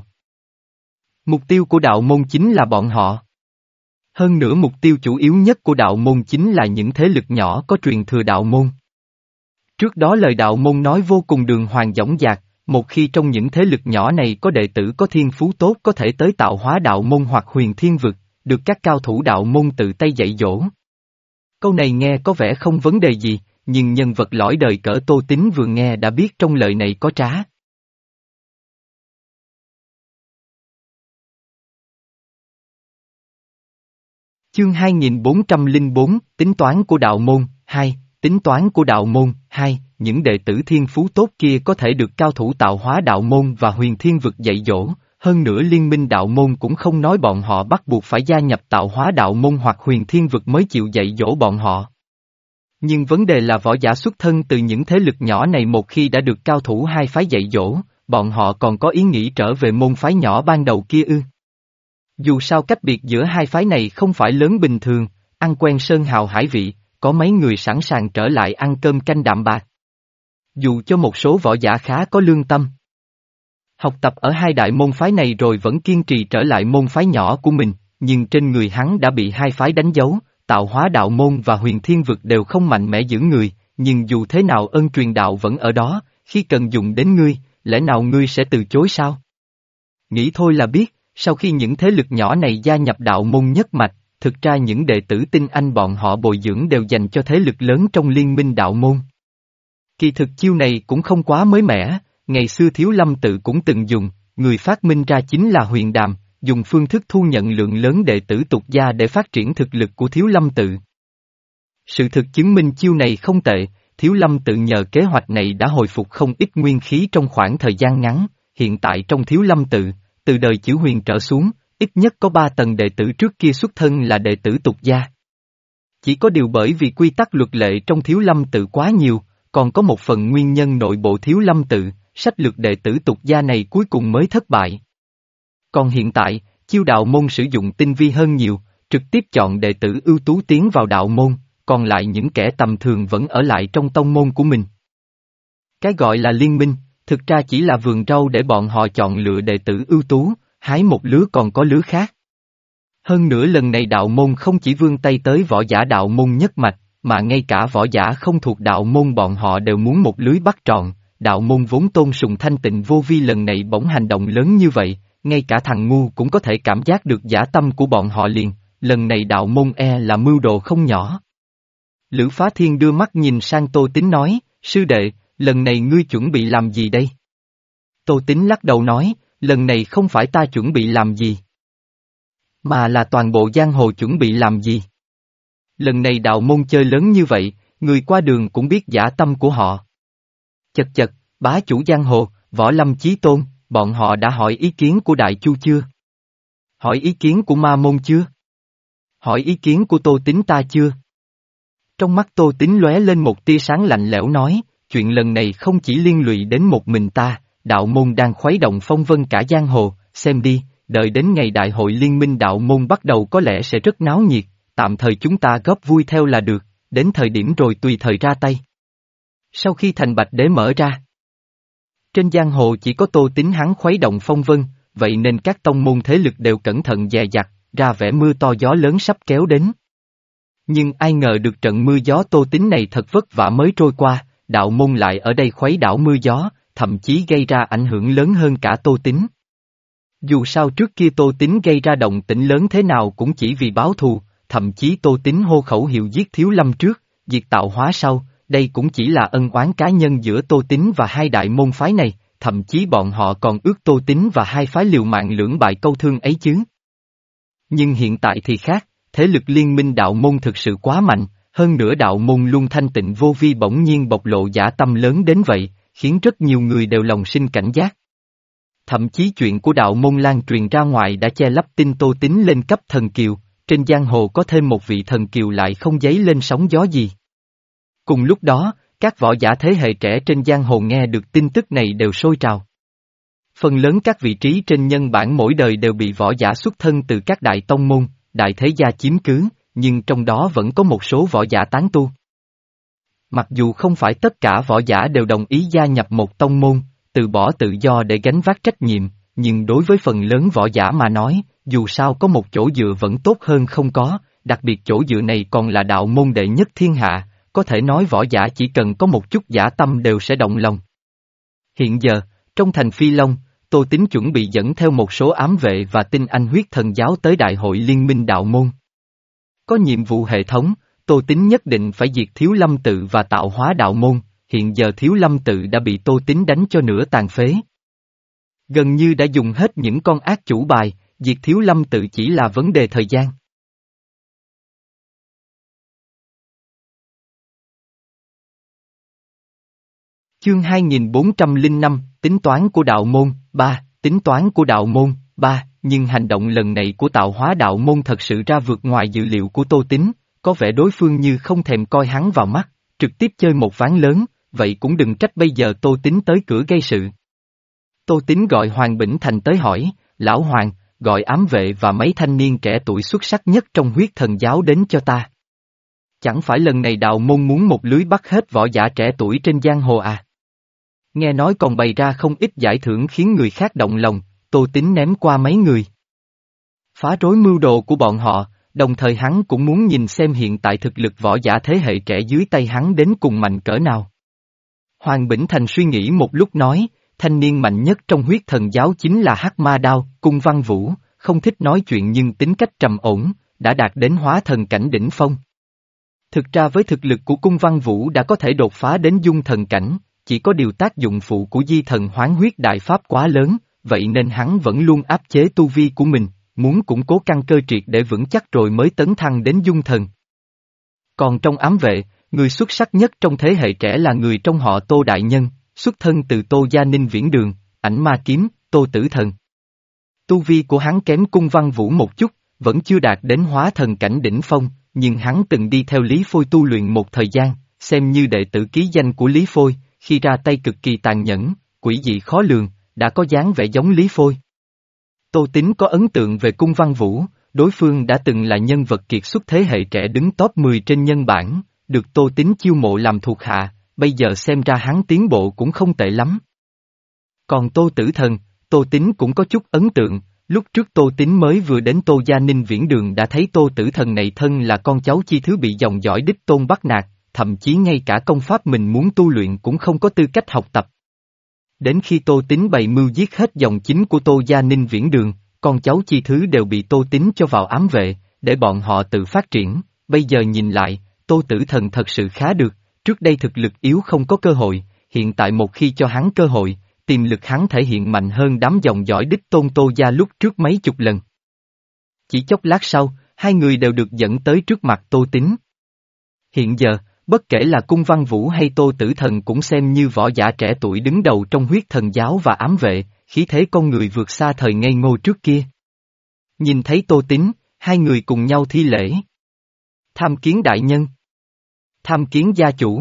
Mục tiêu của Đạo Môn chính là bọn họ. Hơn nữa mục tiêu chủ yếu nhất của Đạo Môn chính là những thế lực nhỏ có truyền thừa Đạo Môn. Trước đó lời Đạo Môn nói vô cùng đường hoàng dõng dạc, một khi trong những thế lực nhỏ này có đệ tử có thiên phú tốt có thể tới Tạo Hóa Đạo Môn hoặc Huyền Thiên Vực, được các cao thủ Đạo Môn tự tay dạy dỗ. Câu này nghe có vẻ không vấn đề gì, nhưng nhân vật lõi đời cỡ Tô Tín vừa nghe đã biết trong lời này có trá. Chương hai nghìn bốn trăm lẻ bốn, Tính toán của Đạo Môn, hai, Tính toán của Đạo Môn, hai, những đệ tử thiên phú tốt kia có thể được cao thủ Tạo Hóa Đạo Môn và Huyền Thiên Vực dạy dỗ, hơn nữa liên minh đạo môn cũng không nói bọn họ bắt buộc phải gia nhập tạo hóa đạo môn hoặc huyền thiên vực mới chịu dạy dỗ bọn họ. Nhưng vấn đề là võ giả xuất thân từ những thế lực nhỏ này một khi đã được cao thủ hai phái dạy dỗ, bọn họ còn có ý nghĩ trở về môn phái nhỏ ban đầu kia ư. Dù sao cách biệt giữa hai phái này không phải lớn bình thường, ăn quen sơn hào hải vị, có mấy người sẵn sàng trở lại ăn cơm canh đạm bạc. Dù cho một số võ giả khá có lương tâm. Học tập ở hai đại môn phái này rồi vẫn kiên trì trở lại môn phái nhỏ của mình, nhưng trên người hắn đã bị hai phái đánh dấu, tạo hóa đạo môn và huyền thiên vực đều không mạnh mẽ giữ người, nhưng dù thế nào ơn truyền đạo vẫn ở đó, khi cần dùng đến ngươi, lẽ nào ngươi sẽ từ chối sao? Nghĩ thôi là biết, sau khi những thế lực nhỏ này gia nhập đạo môn nhất mạch, thực ra những đệ tử tinh anh bọn họ bồi dưỡng đều dành cho thế lực lớn trong liên minh đạo môn. Kỳ thực chiêu này cũng không quá mới mẻ, ngày xưa Thiếu Lâm Tự cũng từng dùng, người phát minh ra chính là Huyền Đàm, dùng phương thức thu nhận lượng lớn đệ tử tục gia để phát triển thực lực của Thiếu Lâm Tự. Sự thực chứng minh chiêu này không tệ, Thiếu Lâm Tự nhờ kế hoạch này đã hồi phục không ít nguyên khí trong khoảng thời gian ngắn, hiện tại trong Thiếu Lâm Tự, từ đời Chữ Huyền trở xuống, ít nhất có ba tầng đệ tử trước kia xuất thân là đệ tử tục gia. Chỉ có điều bởi vì quy tắc luật lệ trong Thiếu Lâm Tự quá nhiều, còn có một phần nguyên nhân nội bộ Thiếu Lâm Tự, sách lược đệ tử tục gia này cuối cùng mới thất bại. Còn hiện tại, chiêu đạo môn sử dụng tinh vi hơn nhiều, trực tiếp chọn đệ tử ưu tú tiến vào đạo môn, còn lại những kẻ tầm thường vẫn ở lại trong tông môn của mình. Cái gọi là liên minh, thực ra chỉ là vườn rau để bọn họ chọn lựa đệ tử ưu tú, hái một lứa còn có lứa khác. Hơn nữa lần này đạo môn không chỉ vươn tay tới võ giả đạo môn nhất mạch, mà ngay cả võ giả không thuộc đạo môn bọn họ đều muốn một lưới bắt trọn, đạo môn vốn tôn sùng thanh tịnh vô vi lần này bỗng hành động lớn như vậy, ngay cả thằng ngu cũng có thể cảm giác được dã tâm của bọn họ liền, lần này đạo môn e là mưu đồ không nhỏ. Lữ Phá Thiên đưa mắt nhìn sang Tô Tín nói, sư đệ, lần này ngươi chuẩn bị làm gì đây? Tô Tín lắc đầu nói, lần này không phải ta chuẩn bị làm gì, mà là toàn bộ giang hồ chuẩn bị làm gì. Lần này đạo môn chơi lớn như vậy, người qua đường cũng biết dã tâm của họ. Chật chật, bá chủ giang hồ, Võ Lâm Chí Tôn, bọn họ đã hỏi ý kiến của Đại Chu chưa? Hỏi ý kiến của Ma Môn chưa? Hỏi ý kiến của Tô Tín ta chưa? Trong mắt Tô Tín lóe lên một tia sáng lạnh lẽo nói, chuyện lần này không chỉ liên lụy đến một mình ta, đạo môn đang khuấy động phong vân cả giang hồ, xem đi, đợi đến ngày đại hội liên minh đạo môn bắt đầu có lẽ sẽ rất náo nhiệt, tạm thời chúng ta góp vui theo là được, đến thời điểm rồi tùy thời ra tay. Sau khi thành Bạch Đế mở ra, trên giang hồ chỉ có Tô Tín hắn khuấy động phong vân, vậy nên các tông môn thế lực đều cẩn thận dè dặt, ra vẻ mưa to gió lớn sắp kéo đến. Nhưng ai ngờ được trận mưa gió Tô Tín này thật vất vả mới trôi qua, đạo môn lại ở đây khuấy đảo mưa gió, thậm chí gây ra ảnh hưởng lớn hơn cả Tô Tín. Dù sao trước kia Tô Tín gây ra động tĩnh lớn thế nào cũng chỉ vì báo thù, thậm chí Tô Tín hô khẩu hiệu giết Thiếu Lâm trước, diệt tạo hóa sau, đây cũng chỉ là ân oán cá nhân giữa Tô Tín và hai đại môn phái này, thậm chí bọn họ còn ước Tô Tín và hai phái liều mạng lưỡng bại câu thương ấy chứ. Nhưng hiện tại thì khác, thế lực liên minh đạo môn thực sự quá mạnh, hơn nữa đạo môn luôn thanh tịnh vô vi bỗng nhiên bộc lộ dã tâm lớn đến vậy, khiến rất nhiều người đều lòng sinh cảnh giác. Thậm chí chuyện của đạo môn lan truyền ra ngoài đã che lấp tin Tô Tín lên cấp thần kiều, trên giang hồ có thêm một vị thần kiều lại không dấy lên sóng gió gì. Cùng lúc đó, các võ giả thế hệ trẻ trên giang hồ nghe được tin tức này đều sôi trào. Phần lớn các vị trí trên nhân bản mỗi đời đều bị võ giả xuất thân từ các đại tông môn, đại thế gia chiếm cứ, nhưng trong đó vẫn có một số võ giả tán tu. Mặc dù không phải tất cả võ giả đều đồng ý gia nhập một tông môn, từ bỏ tự do để gánh vác trách nhiệm, nhưng đối với phần lớn võ giả mà nói, dù sao có một chỗ dựa vẫn tốt hơn không có, đặc biệt chỗ dựa này còn là đạo môn đệ nhất thiên hạ, có thể nói võ giả chỉ cần có một chút dã tâm đều sẽ động lòng. Hiện giờ, trong thành Phi Long, Tô Tín chuẩn bị dẫn theo một số ám vệ và tinh anh huyết thần giáo tới đại hội liên minh đạo môn. Có nhiệm vụ hệ thống, Tô Tín nhất định phải diệt Thiếu Lâm Tự và tạo hóa đạo môn, hiện giờ Thiếu Lâm Tự đã bị Tô Tín đánh cho nửa tàn phế. Gần như đã dùng hết những con ác chủ bài, diệt Thiếu Lâm Tự chỉ là vấn đề thời gian. Chương hai nghìn bốn trăm lẻ năm, tính toán của đạo môn, ba, tính toán của đạo môn. Ba, nhưng hành động lần này của tạo hóa đạo môn thật sự ra vượt ngoài dự liệu của Tô Tín, có vẻ đối phương như không thèm coi hắn vào mắt, trực tiếp chơi một ván lớn, vậy cũng đừng trách bây giờ Tô Tín tới cửa gây sự. Tô Tín gọi Hoàng Bỉnh Thành tới hỏi, lão Hoàng, gọi ám vệ và mấy thanh niên trẻ tuổi xuất sắc nhất trong huyết thần giáo đến cho ta. Chẳng phải lần này đạo môn muốn một lưới bắt hết võ giả trẻ tuổi trên giang hồ à? Nghe nói còn bày ra không ít giải thưởng khiến người khác động lòng, Tô Tín ném qua mấy người. Phá rối mưu đồ của bọn họ, đồng thời hắn cũng muốn nhìn xem hiện tại thực lực võ giả thế hệ trẻ dưới tay hắn đến cùng mạnh cỡ nào. Hoàng Bỉnh Thành suy nghĩ một lúc nói, thanh niên mạnh nhất trong huyết thần giáo chính là Hắc Ma Đao, Cung Văn Vũ, không thích nói chuyện nhưng tính cách trầm ổn, đã đạt đến hóa thần cảnh đỉnh phong. Thực ra với thực lực của Cung Văn Vũ đã có thể đột phá đến dung thần cảnh, chỉ có điều tác dụng phụ của di thần hoán huyết đại pháp quá lớn, vậy nên hắn vẫn luôn áp chế tu vi của mình, muốn củng cố căn cơ triệt để vững chắc rồi mới tấn thăng đến dung thần. Còn trong ám vệ, người xuất sắc nhất trong thế hệ trẻ là người trong họ Tô Đại Nhân, xuất thân từ Tô Gia Ninh Viễn Đường, Ảnh Ma Kiếm, Tô Tử Thần. Tu vi của hắn kém Cung Văn Vũ một chút, vẫn chưa đạt đến hóa thần cảnh đỉnh phong, nhưng hắn từng đi theo Lý Phôi tu luyện một thời gian, xem như đệ tử ký danh của Lý Phôi, khi ra tay cực kỳ tàn nhẫn, quỷ dị khó lường, đã có dáng vẻ giống Lý Phôi. Tô Tín có ấn tượng về Cung Văn Vũ, đối phương đã từng là nhân vật kiệt xuất thế hệ trẻ đứng top mười trên nhân bản, được Tô Tín chiêu mộ làm thuộc hạ, bây giờ xem ra hắn tiến bộ cũng không tệ lắm. Còn Tô Tử Thần, Tô Tín cũng có chút ấn tượng, lúc trước Tô Tín mới vừa đến Tô Gia Ninh Viễn Đường đã thấy Tô Tử Thần này thân là con cháu chi thứ bị dòng dõi đích tôn bắt nạt, thậm chí ngay cả công pháp mình muốn tu luyện cũng không có tư cách học tập. Đến khi Tô Tín bày mưu giết hết dòng chính của Tô Gia Ninh Viễn Đường, con cháu chi thứ đều bị Tô Tín cho vào ám vệ, để bọn họ tự phát triển, bây giờ nhìn lại, Tô Tử Thần thật sự khá được, trước đây thực lực yếu không có cơ hội, hiện tại một khi cho hắn cơ hội, tiềm lực hắn thể hiện mạnh hơn đám dòng dõi đích tôn Tô Gia lúc trước mấy chục lần. Chỉ chốc lát sau, hai người đều được dẫn tới trước mặt Tô Tín. Hiện giờ, bất kể là Cung Văn Vũ hay Tô Tử Thần cũng xem như võ giả trẻ tuổi đứng đầu trong huyết thần giáo và ám vệ, khí thế con người vượt xa thời ngây ngô trước kia. Nhìn thấy Tô Tín, hai người cùng nhau thi lễ. Tham kiến đại nhân. Tham kiến gia chủ.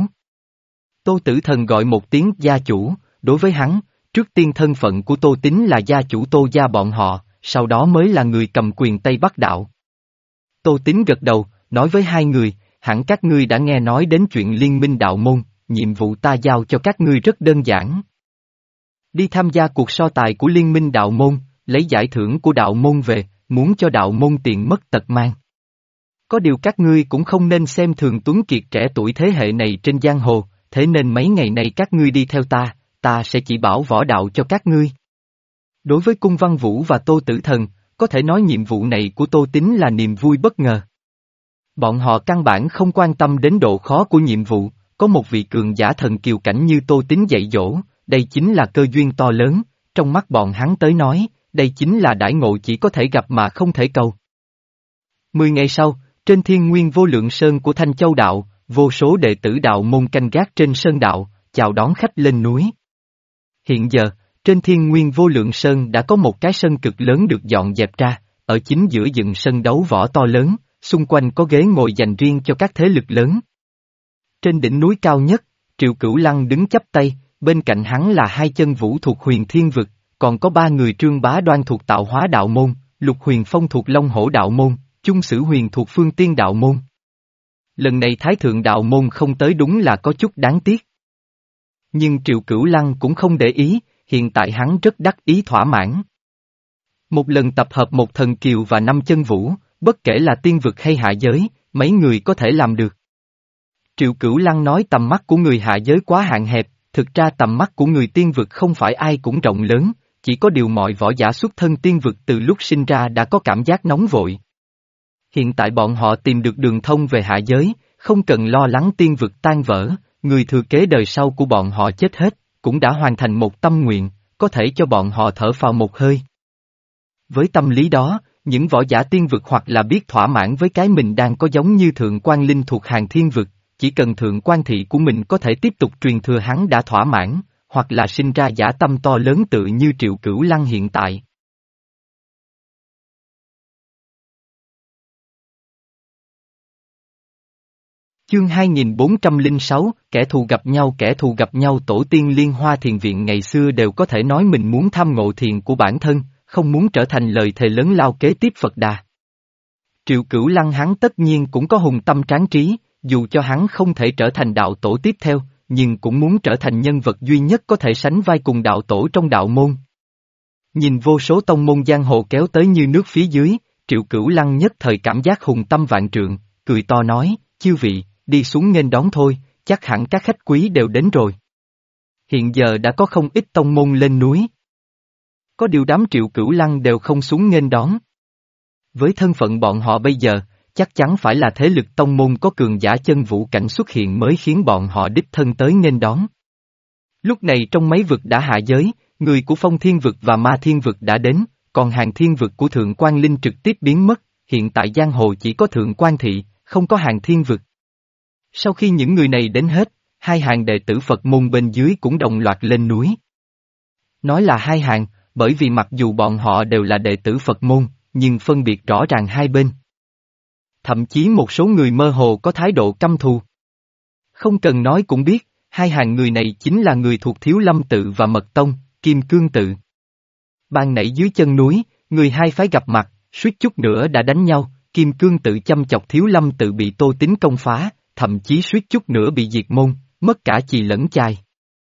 Tô Tử Thần gọi một tiếng gia chủ, đối với hắn, trước tiên thân phận của Tô Tín là gia chủ Tô Gia bọn họ, sau đó mới là người cầm quyền Tây Bắc Đạo. Tô Tín gật đầu, nói với hai người, hẳn các ngươi đã nghe nói đến chuyện liên minh đạo môn, nhiệm vụ ta giao cho các ngươi rất đơn giản. Đi tham gia cuộc so tài của liên minh đạo môn, lấy giải thưởng của đạo môn về, muốn cho đạo môn tiền mất tật mang. Có điều các ngươi cũng không nên xem thường tuấn kiệt trẻ tuổi thế hệ này trên giang hồ, thế nên mấy ngày này các ngươi đi theo ta, ta sẽ chỉ bảo võ đạo cho các ngươi. Đối với Cung Văn Vũ và Tô Tử Thần, có thể nói nhiệm vụ này của Tô Tín là niềm vui bất ngờ. Bọn họ căn bản không quan tâm đến độ khó của nhiệm vụ, có một vị cường giả thần kiều cảnh như Tô Tín dạy dỗ, đây chính là cơ duyên to lớn, trong mắt bọn hắn tới nói, đây chính là đãi ngộ chỉ có thể gặp mà không thể cầu. Mười ngày sau, trên thiên nguyên vô lượng sơn của Thanh Châu Đạo, vô số đệ tử đạo môn canh gác trên sơn đạo, chào đón khách lên núi. Hiện giờ, trên thiên nguyên vô lượng sơn đã có một cái sân cực lớn được dọn dẹp ra, ở chính giữa dựng sân đấu võ to lớn, xung quanh có ghế ngồi dành riêng cho các thế lực lớn. Trên đỉnh núi cao nhất, Triệu Cửu Lăng đứng chắp tay, bên cạnh hắn là hai chân vũ thuộc Huyền Thiên Vực, còn có ba người Trương Bá Đoan thuộc Tạo Hóa Đạo Môn, Lục Huyền Phong thuộc Long Hổ Đạo Môn, Chung Sử Huyền thuộc Phương Tiên Đạo Môn. Lần này Thái Thượng Đạo Môn không tới đúng là có chút đáng tiếc. Nhưng Triệu Cửu Lăng cũng không để ý, hiện tại hắn rất đắc ý thỏa mãn. Một lần tập hợp một thần kiều và năm chân vũ, bất kể là tiên vực hay hạ giới, mấy người có thể làm được. Triệu Cửu Lăng nói tầm mắt của người hạ giới quá hạn hẹp, thực ra tầm mắt của người tiên vực không phải ai cũng rộng lớn, chỉ có điều mọi võ giả xuất thân tiên vực từ lúc sinh ra đã có cảm giác nóng vội. Hiện tại bọn họ tìm được đường thông về hạ giới, không cần lo lắng tiên vực tan vỡ, người thừa kế đời sau của bọn họ chết hết, cũng đã hoàn thành một tâm nguyện, có thể cho bọn họ thở phào một hơi. Với tâm lý đó, những võ giả tiên vực hoặc là biết thỏa mãn với cái mình đang có giống như thượng quan linh thuộc hàng thiên vực, chỉ cần thượng quan thị của mình có thể tiếp tục truyền thừa hắn đã thỏa mãn, hoặc là sinh ra dã tâm to lớn tự như Triệu Cửu Lăng hiện tại. Chương hai nghìn bốn trăm lẻ sáu, kẻ thù gặp nhau kẻ thù gặp nhau tổ tiên Liên Hoa Thiền Viện ngày xưa đều có thể nói mình muốn tham ngộ thiền của bản thân, không muốn trở thành lời thề lớn lao kế tiếp Phật Đà. Triệu Cửu Lăng hắn tất nhiên cũng có hùng tâm tráng trí, dù cho hắn không thể trở thành đạo tổ tiếp theo, nhưng cũng muốn trở thành nhân vật duy nhất có thể sánh vai cùng đạo tổ trong đạo môn. Nhìn vô số tông môn giang hồ kéo tới như nước phía dưới, Triệu Cửu Lăng nhất thời cảm giác hùng tâm vạn trượng, cười to nói, chư vị, đi xuống nghênh đón thôi, chắc hẳn các khách quý đều đến rồi. Hiện giờ đã có không ít tông môn lên núi. Có điều đám Triệu Cửu Lăng đều không xuống nghênh đón. Với thân phận bọn họ bây giờ, chắc chắn phải là thế lực tông môn có cường giả chân vũ cảnh xuất hiện mới khiến bọn họ đích thân tới nghênh đón. Lúc này trong mấy vực đã hạ giới, người của Phong Thiên Vực và Ma Thiên Vực đã đến, còn Hàng Thiên Vực của Thượng Quan Linh trực tiếp biến mất, hiện tại giang hồ chỉ có Thượng Quan Thị, không có Hàng Thiên Vực. Sau khi những người này đến hết, hai hàng đệ tử Phật môn bên dưới cũng đồng loạt lên núi. Nói là hai hàng, bởi vì mặc dù bọn họ đều là đệ tử Phật môn, nhưng phân biệt rõ ràng hai bên. Thậm chí một số người mơ hồ có thái độ căm thù. Không cần nói cũng biết, hai hàng người này chính là người thuộc Thiếu Lâm Tự và Mật Tông, Kim Cương Tự. Ban nãy dưới chân núi, người hai phái gặp mặt, suýt chút nữa đã đánh nhau, Kim Cương Tự chăm chọc Thiếu Lâm Tự bị Tô Tín công phá, thậm chí suýt chút nữa bị diệt môn, mất cả chì lẫn chài.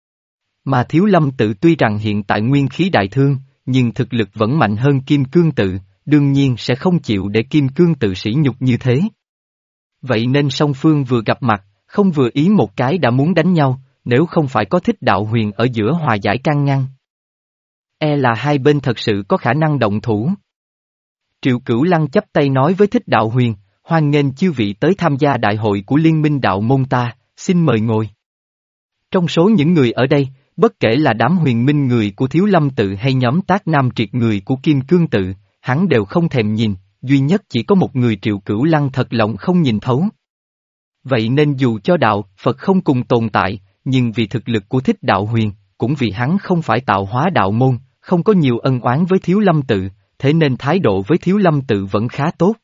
Mà Thiếu Lâm Tự tuy rằng hiện tại nguyên khí đại thương, nhưng thực lực vẫn mạnh hơn Kim Cương Tự, đương nhiên sẽ không chịu để Kim Cương Tự sỉ nhục như thế. Vậy nên song phương vừa gặp mặt, không vừa ý một cái đã muốn đánh nhau, nếu không phải có Thích Đạo Huyền ở giữa hòa giải can ngăn. E là hai bên thật sự có khả năng động thủ. Triệu Cửu Lăng chắp tay nói với Thích Đạo Huyền, hoan nghênh chư vị tới tham gia đại hội của Liên minh đạo môn ta, xin mời ngồi. Trong số những người ở đây, bất kể là đám huyền minh người của Thiếu Lâm Tự hay nhóm Tác Nam Triệt người của Kim Cương Tự, hắn đều không thèm nhìn, duy nhất chỉ có một người Triệu Cửu Lăng thật lòng không nhìn thấu. Vậy nên dù cho đạo, Phật không cùng tồn tại, nhưng vì thực lực của Thích Đạo Huyền, cũng vì hắn không phải tạo hóa đạo môn, không có nhiều ân oán với Thiếu Lâm Tự, thế nên thái độ với Thiếu Lâm Tự vẫn khá tốt.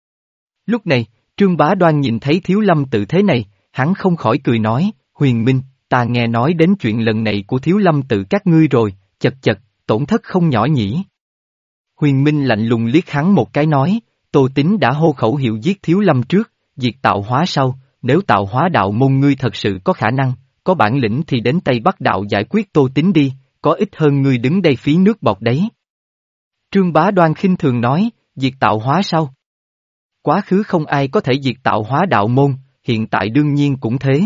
Lúc này, Trương Bá Đoan nhìn thấy Thiếu Lâm Tự thế này, hắn không khỏi cười nói, Huyền Minh, ta nghe nói đến chuyện lần này của Thiếu Lâm Tự các ngươi rồi, chật chật, tổn thất không nhỏ nhỉ. Huyền Minh lạnh lùng liếc hắn một cái nói, Tô Tín đã hô khẩu hiệu giết Thiếu Lâm trước, diệt tạo hóa sau, nếu tạo hóa đạo môn ngươi thật sự có khả năng, có bản lĩnh thì đến Tây Bắc đạo giải quyết Tô Tín đi, có ít hơn ngươi đứng đây phí nước bọt đấy. Trương Bá Đoan khinh thường nói, diệt tạo hóa sau. Quá khứ không ai có thể diệt tạo hóa đạo môn, hiện tại đương nhiên cũng thế.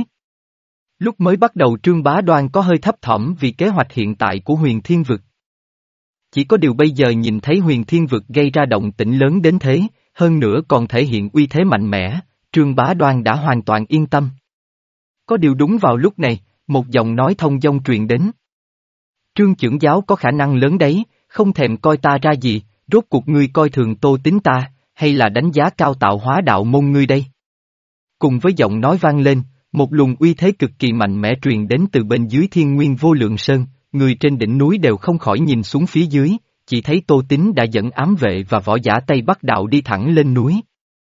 Lúc mới bắt đầu Trương Bá Đoan có hơi thấp thỏm vì kế hoạch hiện tại của Huyền Thiên Vực. Chỉ có điều bây giờ nhìn thấy Huyền Thiên Vực gây ra động tĩnh lớn đến thế, hơn nữa còn thể hiện uy thế mạnh mẽ, Trương Bá Đoan đã hoàn toàn yên tâm. Có điều đúng vào lúc này, một giọng nói thông dong truyền đến. Trương trưởng giáo có khả năng lớn đấy, không thèm coi ta ra gì, rốt cuộc ngươi coi thường Tô Tín ta, hay là đánh giá cao tạo hóa đạo môn ngươi đây? Cùng với giọng nói vang lên, một luồng uy thế cực kỳ mạnh mẽ truyền đến từ bên dưới Thiên Nguyên Vô Lượng Sơn, người trên đỉnh núi đều không khỏi nhìn xuống phía dưới, chỉ thấy Tô Tín đã dẫn ám vệ và võ giả Tây Bắc đạo đi thẳng lên núi.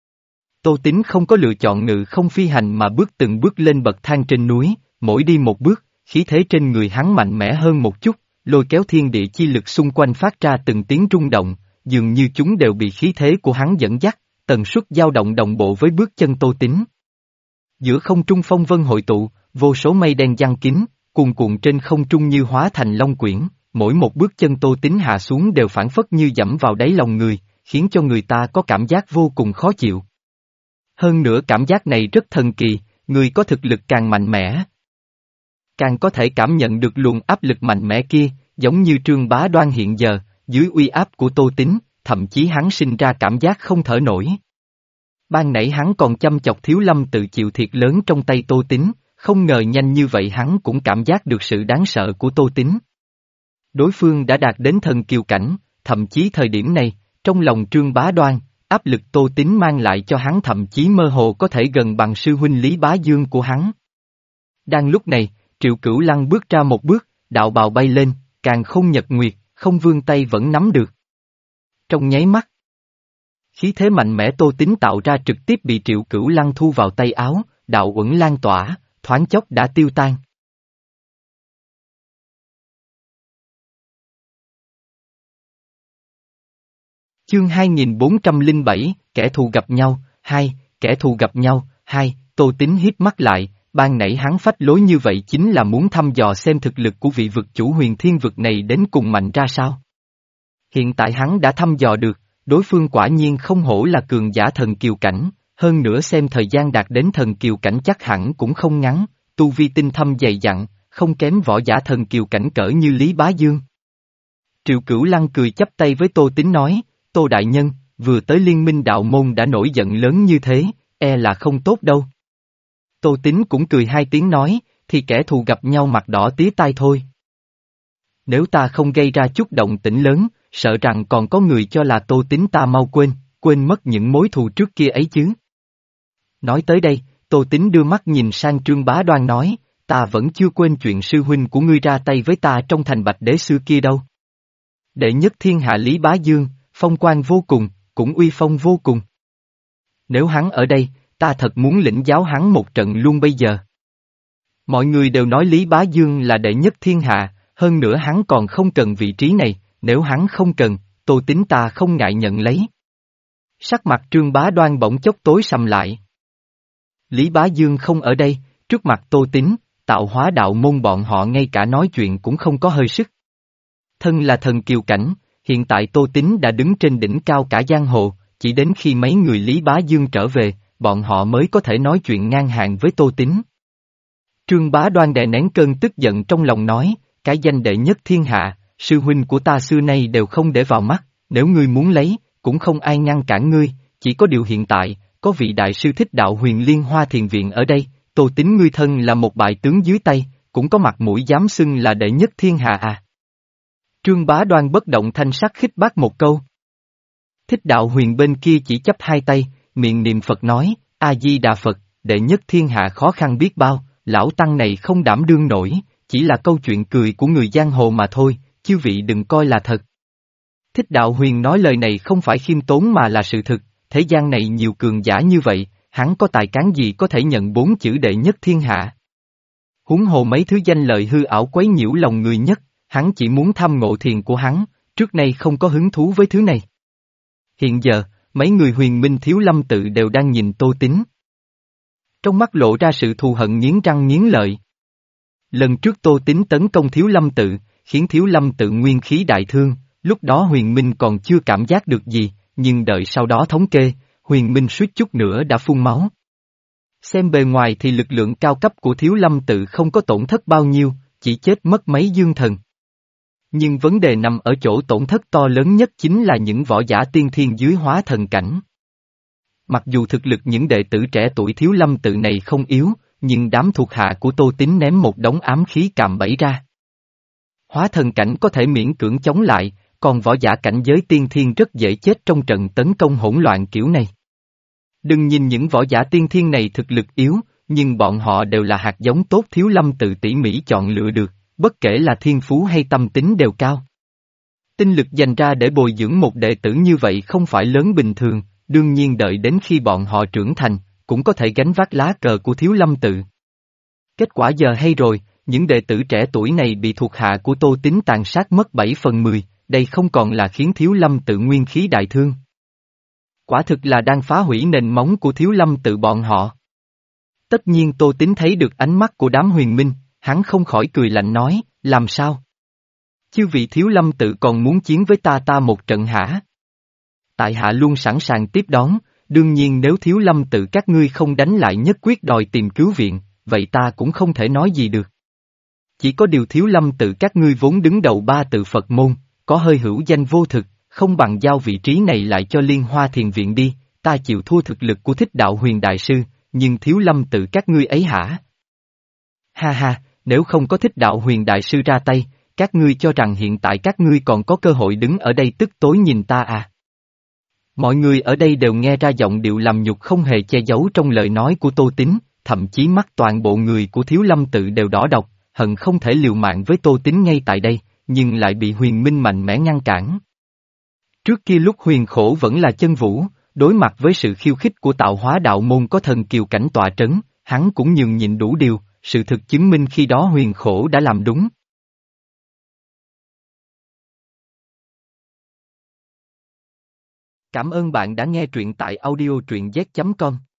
Tô Tín không có lựa chọn ngự không phi hành mà bước từng bước lên bậc thang trên núi, mỗi đi một bước, khí thế trên người hắn mạnh mẽ hơn một chút, lôi kéo thiên địa chi lực xung quanh phát ra từng tiếng rung động, dường như chúng đều bị khí thế của hắn dẫn dắt, tần suất dao động đồng bộ với bước chân Tô Tín. Giữa không trung phong vân hội tụ, vô số mây đen giăng kín, cuồn cuộn trên không trung như hóa thành long quyển, mỗi một bước chân Tô Tín hạ xuống đều phản phất như dẫm vào đáy lòng người, khiến cho người ta có cảm giác vô cùng khó chịu. Hơn nữa cảm giác này rất thần kỳ, người có thực lực càng mạnh mẽ, càng có thể cảm nhận được luồng áp lực mạnh mẽ kia, giống như Trương Bá Đoan hiện giờ, dưới uy áp của Tô Tín, thậm chí hắn sinh ra cảm giác không thở nổi. Ban nãy hắn còn chăm chọc Thiếu Lâm Tự chịu thiệt lớn trong tay Tô Tín, không ngờ nhanh như vậy hắn cũng cảm giác được sự đáng sợ của Tô Tín. Đối phương đã đạt đến thần kiều cảnh, thậm chí thời điểm này, trong lòng Trương Bá Đoan, áp lực Tô Tín mang lại cho hắn thậm chí mơ hồ có thể gần bằng sư huynh Lý Bá Dương của hắn. Đang lúc này, Triệu Cửu Lăng bước ra một bước, đạo bào bay lên, càng không nhật nguyệt, không vươn tay vẫn nắm được. Trong nháy mắt, khí thế mạnh mẽ Tô Tín tạo ra trực tiếp bị Triệu Cửu Lăng thu vào tay áo, đạo uẩn lan tỏa, thoáng chốc đã tiêu tan. Chương hai nghìn bốn trăm lẻ bảy, kẻ thù gặp nhau, hai, kẻ thù gặp nhau, hai, Tô Tín híp mắt lại, ban nãy hắn phách lối như vậy chính là muốn thăm dò xem thực lực của vị vực chủ huyền thiên vực này đến cùng mạnh ra sao. Hiện tại hắn đã thăm dò được, đối phương quả nhiên không hổ là cường giả thần kiều cảnh, hơn nữa xem thời gian đạt đến thần kiều cảnh chắc hẳn cũng không ngắn, tu vi tinh thâm dày dặn, không kém võ giả thần kiều cảnh cỡ như Lý Bá Dương. Triệu Cửu Lăng cười chắp tay với Tô Tín nói, Tô Đại Nhân, vừa tới liên minh đạo môn đã nổi giận lớn như thế, e là không tốt đâu. Tô Tín cũng cười hai tiếng nói, thì kẻ thù gặp nhau mặt đỏ tía tai thôi. Nếu ta không gây ra chút động tĩnh lớn, sợ rằng còn có người cho là Tô Tín ta mau quên, quên mất những mối thù trước kia ấy chứ. Nói tới đây, Tô Tín đưa mắt nhìn sang Trương Bá Đoan nói, ta vẫn chưa quên chuyện sư huynh của ngươi ra tay với ta trong thành Bạch Đế xưa kia đâu. Đệ nhất thiên hạ Lý Bá Dương, phong quan vô cùng, cũng uy phong vô cùng. Nếu hắn ở đây, ta thật muốn lĩnh giáo hắn một trận luôn bây giờ. Mọi người đều nói Lý Bá Dương là đệ nhất thiên hạ, hơn nữa hắn còn không cần vị trí này, nếu hắn không cần, Tô Tín ta không ngại nhận lấy. Sắc mặt Trương Bá Đoan bỗng chốc tối sầm lại. Lý Bá Dương không ở đây, trước mặt Tô Tín, tạo hóa đạo môn bọn họ ngay cả nói chuyện cũng không có hơi sức. Thân là thần kiều cảnh, hiện tại Tô Tín đã đứng trên đỉnh cao cả giang hồ, chỉ đến khi mấy người Lý Bá Dương trở về, bọn họ mới có thể nói chuyện ngang hàng với Tô Tín. Trương Bá Đoan đè nén cơn tức giận trong lòng nói, cái danh đệ nhất thiên hạ, sư huynh của ta xưa nay đều không để vào mắt, nếu ngươi muốn lấy, cũng không ai ngăn cản ngươi, chỉ có điều hiện tại, có vị đại sư Thích Đạo Huyền Liên Hoa Thiền Viện ở đây, Tô Tín ngươi thân là một bại tướng dưới tay, cũng có mặt mũi dám xưng là đệ nhất thiên hạ à. Trương Bá Đoan bất động thanh sắc khích bác một câu. Thích Đạo Huyền bên kia chỉ chắp hai tay, miệng niệm Phật nói, A-di-đà Phật, đệ nhất thiên hạ khó khăn biết bao, lão tăng này không đảm đương nổi, chỉ là câu chuyện cười của người giang hồ mà thôi, chư vị đừng coi là thật. Thích Đạo Huyền nói lời này không phải khiêm tốn mà là sự thực, thế gian này nhiều cường giả như vậy, hắn có tài cán gì có thể nhận bốn chữ đệ nhất thiên hạ. Huống hồ mấy thứ danh lợi hư ảo quấy nhiễu lòng người nhất, hắn chỉ muốn thăm ngộ thiền của hắn, trước nay không có hứng thú với thứ này. Hiện giờ, mấy người Huyền Minh Thiếu Lâm tự đều đang nhìn Tô Tín. Trong mắt lộ ra sự thù hận nghiến răng nghiến lợi. Lần trước Tô Tín tấn công Thiếu Lâm tự, khiến Thiếu Lâm tự nguyên khí đại thương, lúc đó Huyền Minh còn chưa cảm giác được gì, nhưng đợi sau đó thống kê, Huyền Minh suýt chút nữa đã phun máu. Xem bề ngoài thì lực lượng cao cấp của Thiếu Lâm tự không có tổn thất bao nhiêu, chỉ chết mất mấy dương thần. Nhưng vấn đề nằm ở chỗ tổn thất to lớn nhất chính là những võ giả tiên thiên dưới hóa thần cảnh. Mặc dù thực lực những đệ tử trẻ tuổi Thiếu Lâm tự này không yếu, nhưng đám thuộc hạ của Tô Tín ném một đống ám khí cạm bẫy ra. Hóa thần cảnh có thể miễn cưỡng chống lại, còn võ giả cảnh giới tiên thiên rất dễ chết trong trận tấn công hỗn loạn kiểu này. Đừng nhìn những võ giả tiên thiên này thực lực yếu, nhưng bọn họ đều là hạt giống tốt Thiếu Lâm tự tỉ mỉ chọn lựa được, bất kể là thiên phú hay tâm tính đều cao. Tinh lực dành ra để bồi dưỡng một đệ tử như vậy không phải lớn bình thường, đương nhiên đợi đến khi bọn họ trưởng thành, cũng có thể gánh vác lá cờ của Thiếu Lâm tự. Kết quả giờ hay rồi, những đệ tử trẻ tuổi này bị thuộc hạ của Tô Tín tàn sát mất bảy phần mười, đây không còn là khiến Thiếu Lâm tự nguyên khí đại thương. Quả thực là đang phá hủy nền móng của Thiếu Lâm tự bọn họ. Tất nhiên Tô Tín thấy được ánh mắt của đám Huyền Minh, hắn không khỏi cười lạnh nói, làm sao? Chư vị Thiếu Lâm tự còn muốn chiến với ta ta một trận hả? Tại hạ luôn sẵn sàng tiếp đón, đương nhiên nếu Thiếu Lâm tự các ngươi không đánh lại nhất quyết đòi tìm cứu viện, vậy ta cũng không thể nói gì được. Chỉ có điều Thiếu Lâm tự các ngươi vốn đứng đầu ba tự Phật môn, có hơi hữu danh vô thực, không bằng giao vị trí này lại cho Liên Hoa Thiền Viện đi, ta chịu thua thực lực của Thích Đạo Huyền Đại Sư, nhưng Thiếu Lâm tự các ngươi ấy hả? Ha ha, nếu không có Thích Đạo Huyền Đại Sư ra tay, các ngươi cho rằng hiện tại các ngươi còn có cơ hội đứng ở đây tức tối nhìn ta à? Mọi người ở đây đều nghe ra giọng điệu làm nhục không hề che giấu trong lời nói của Tô Tín, thậm chí mắt toàn bộ người của Thiếu Lâm tự đều đỏ độc, hận không thể liều mạng với Tô Tín ngay tại đây, nhưng lại bị Huyền Minh mạnh mẽ ngăn cản. Trước kia lúc Huyền Khổ vẫn là chân vũ, đối mặt với sự khiêu khích của tạo hóa đạo môn có thần kiều cảnh tọa trấn, hắn cũng nhường nhịn đủ điều, sự thực chứng minh khi đó Huyền Khổ đã làm đúng. Cảm ơn bạn đã nghe truyện tại audio truyện z chấm com.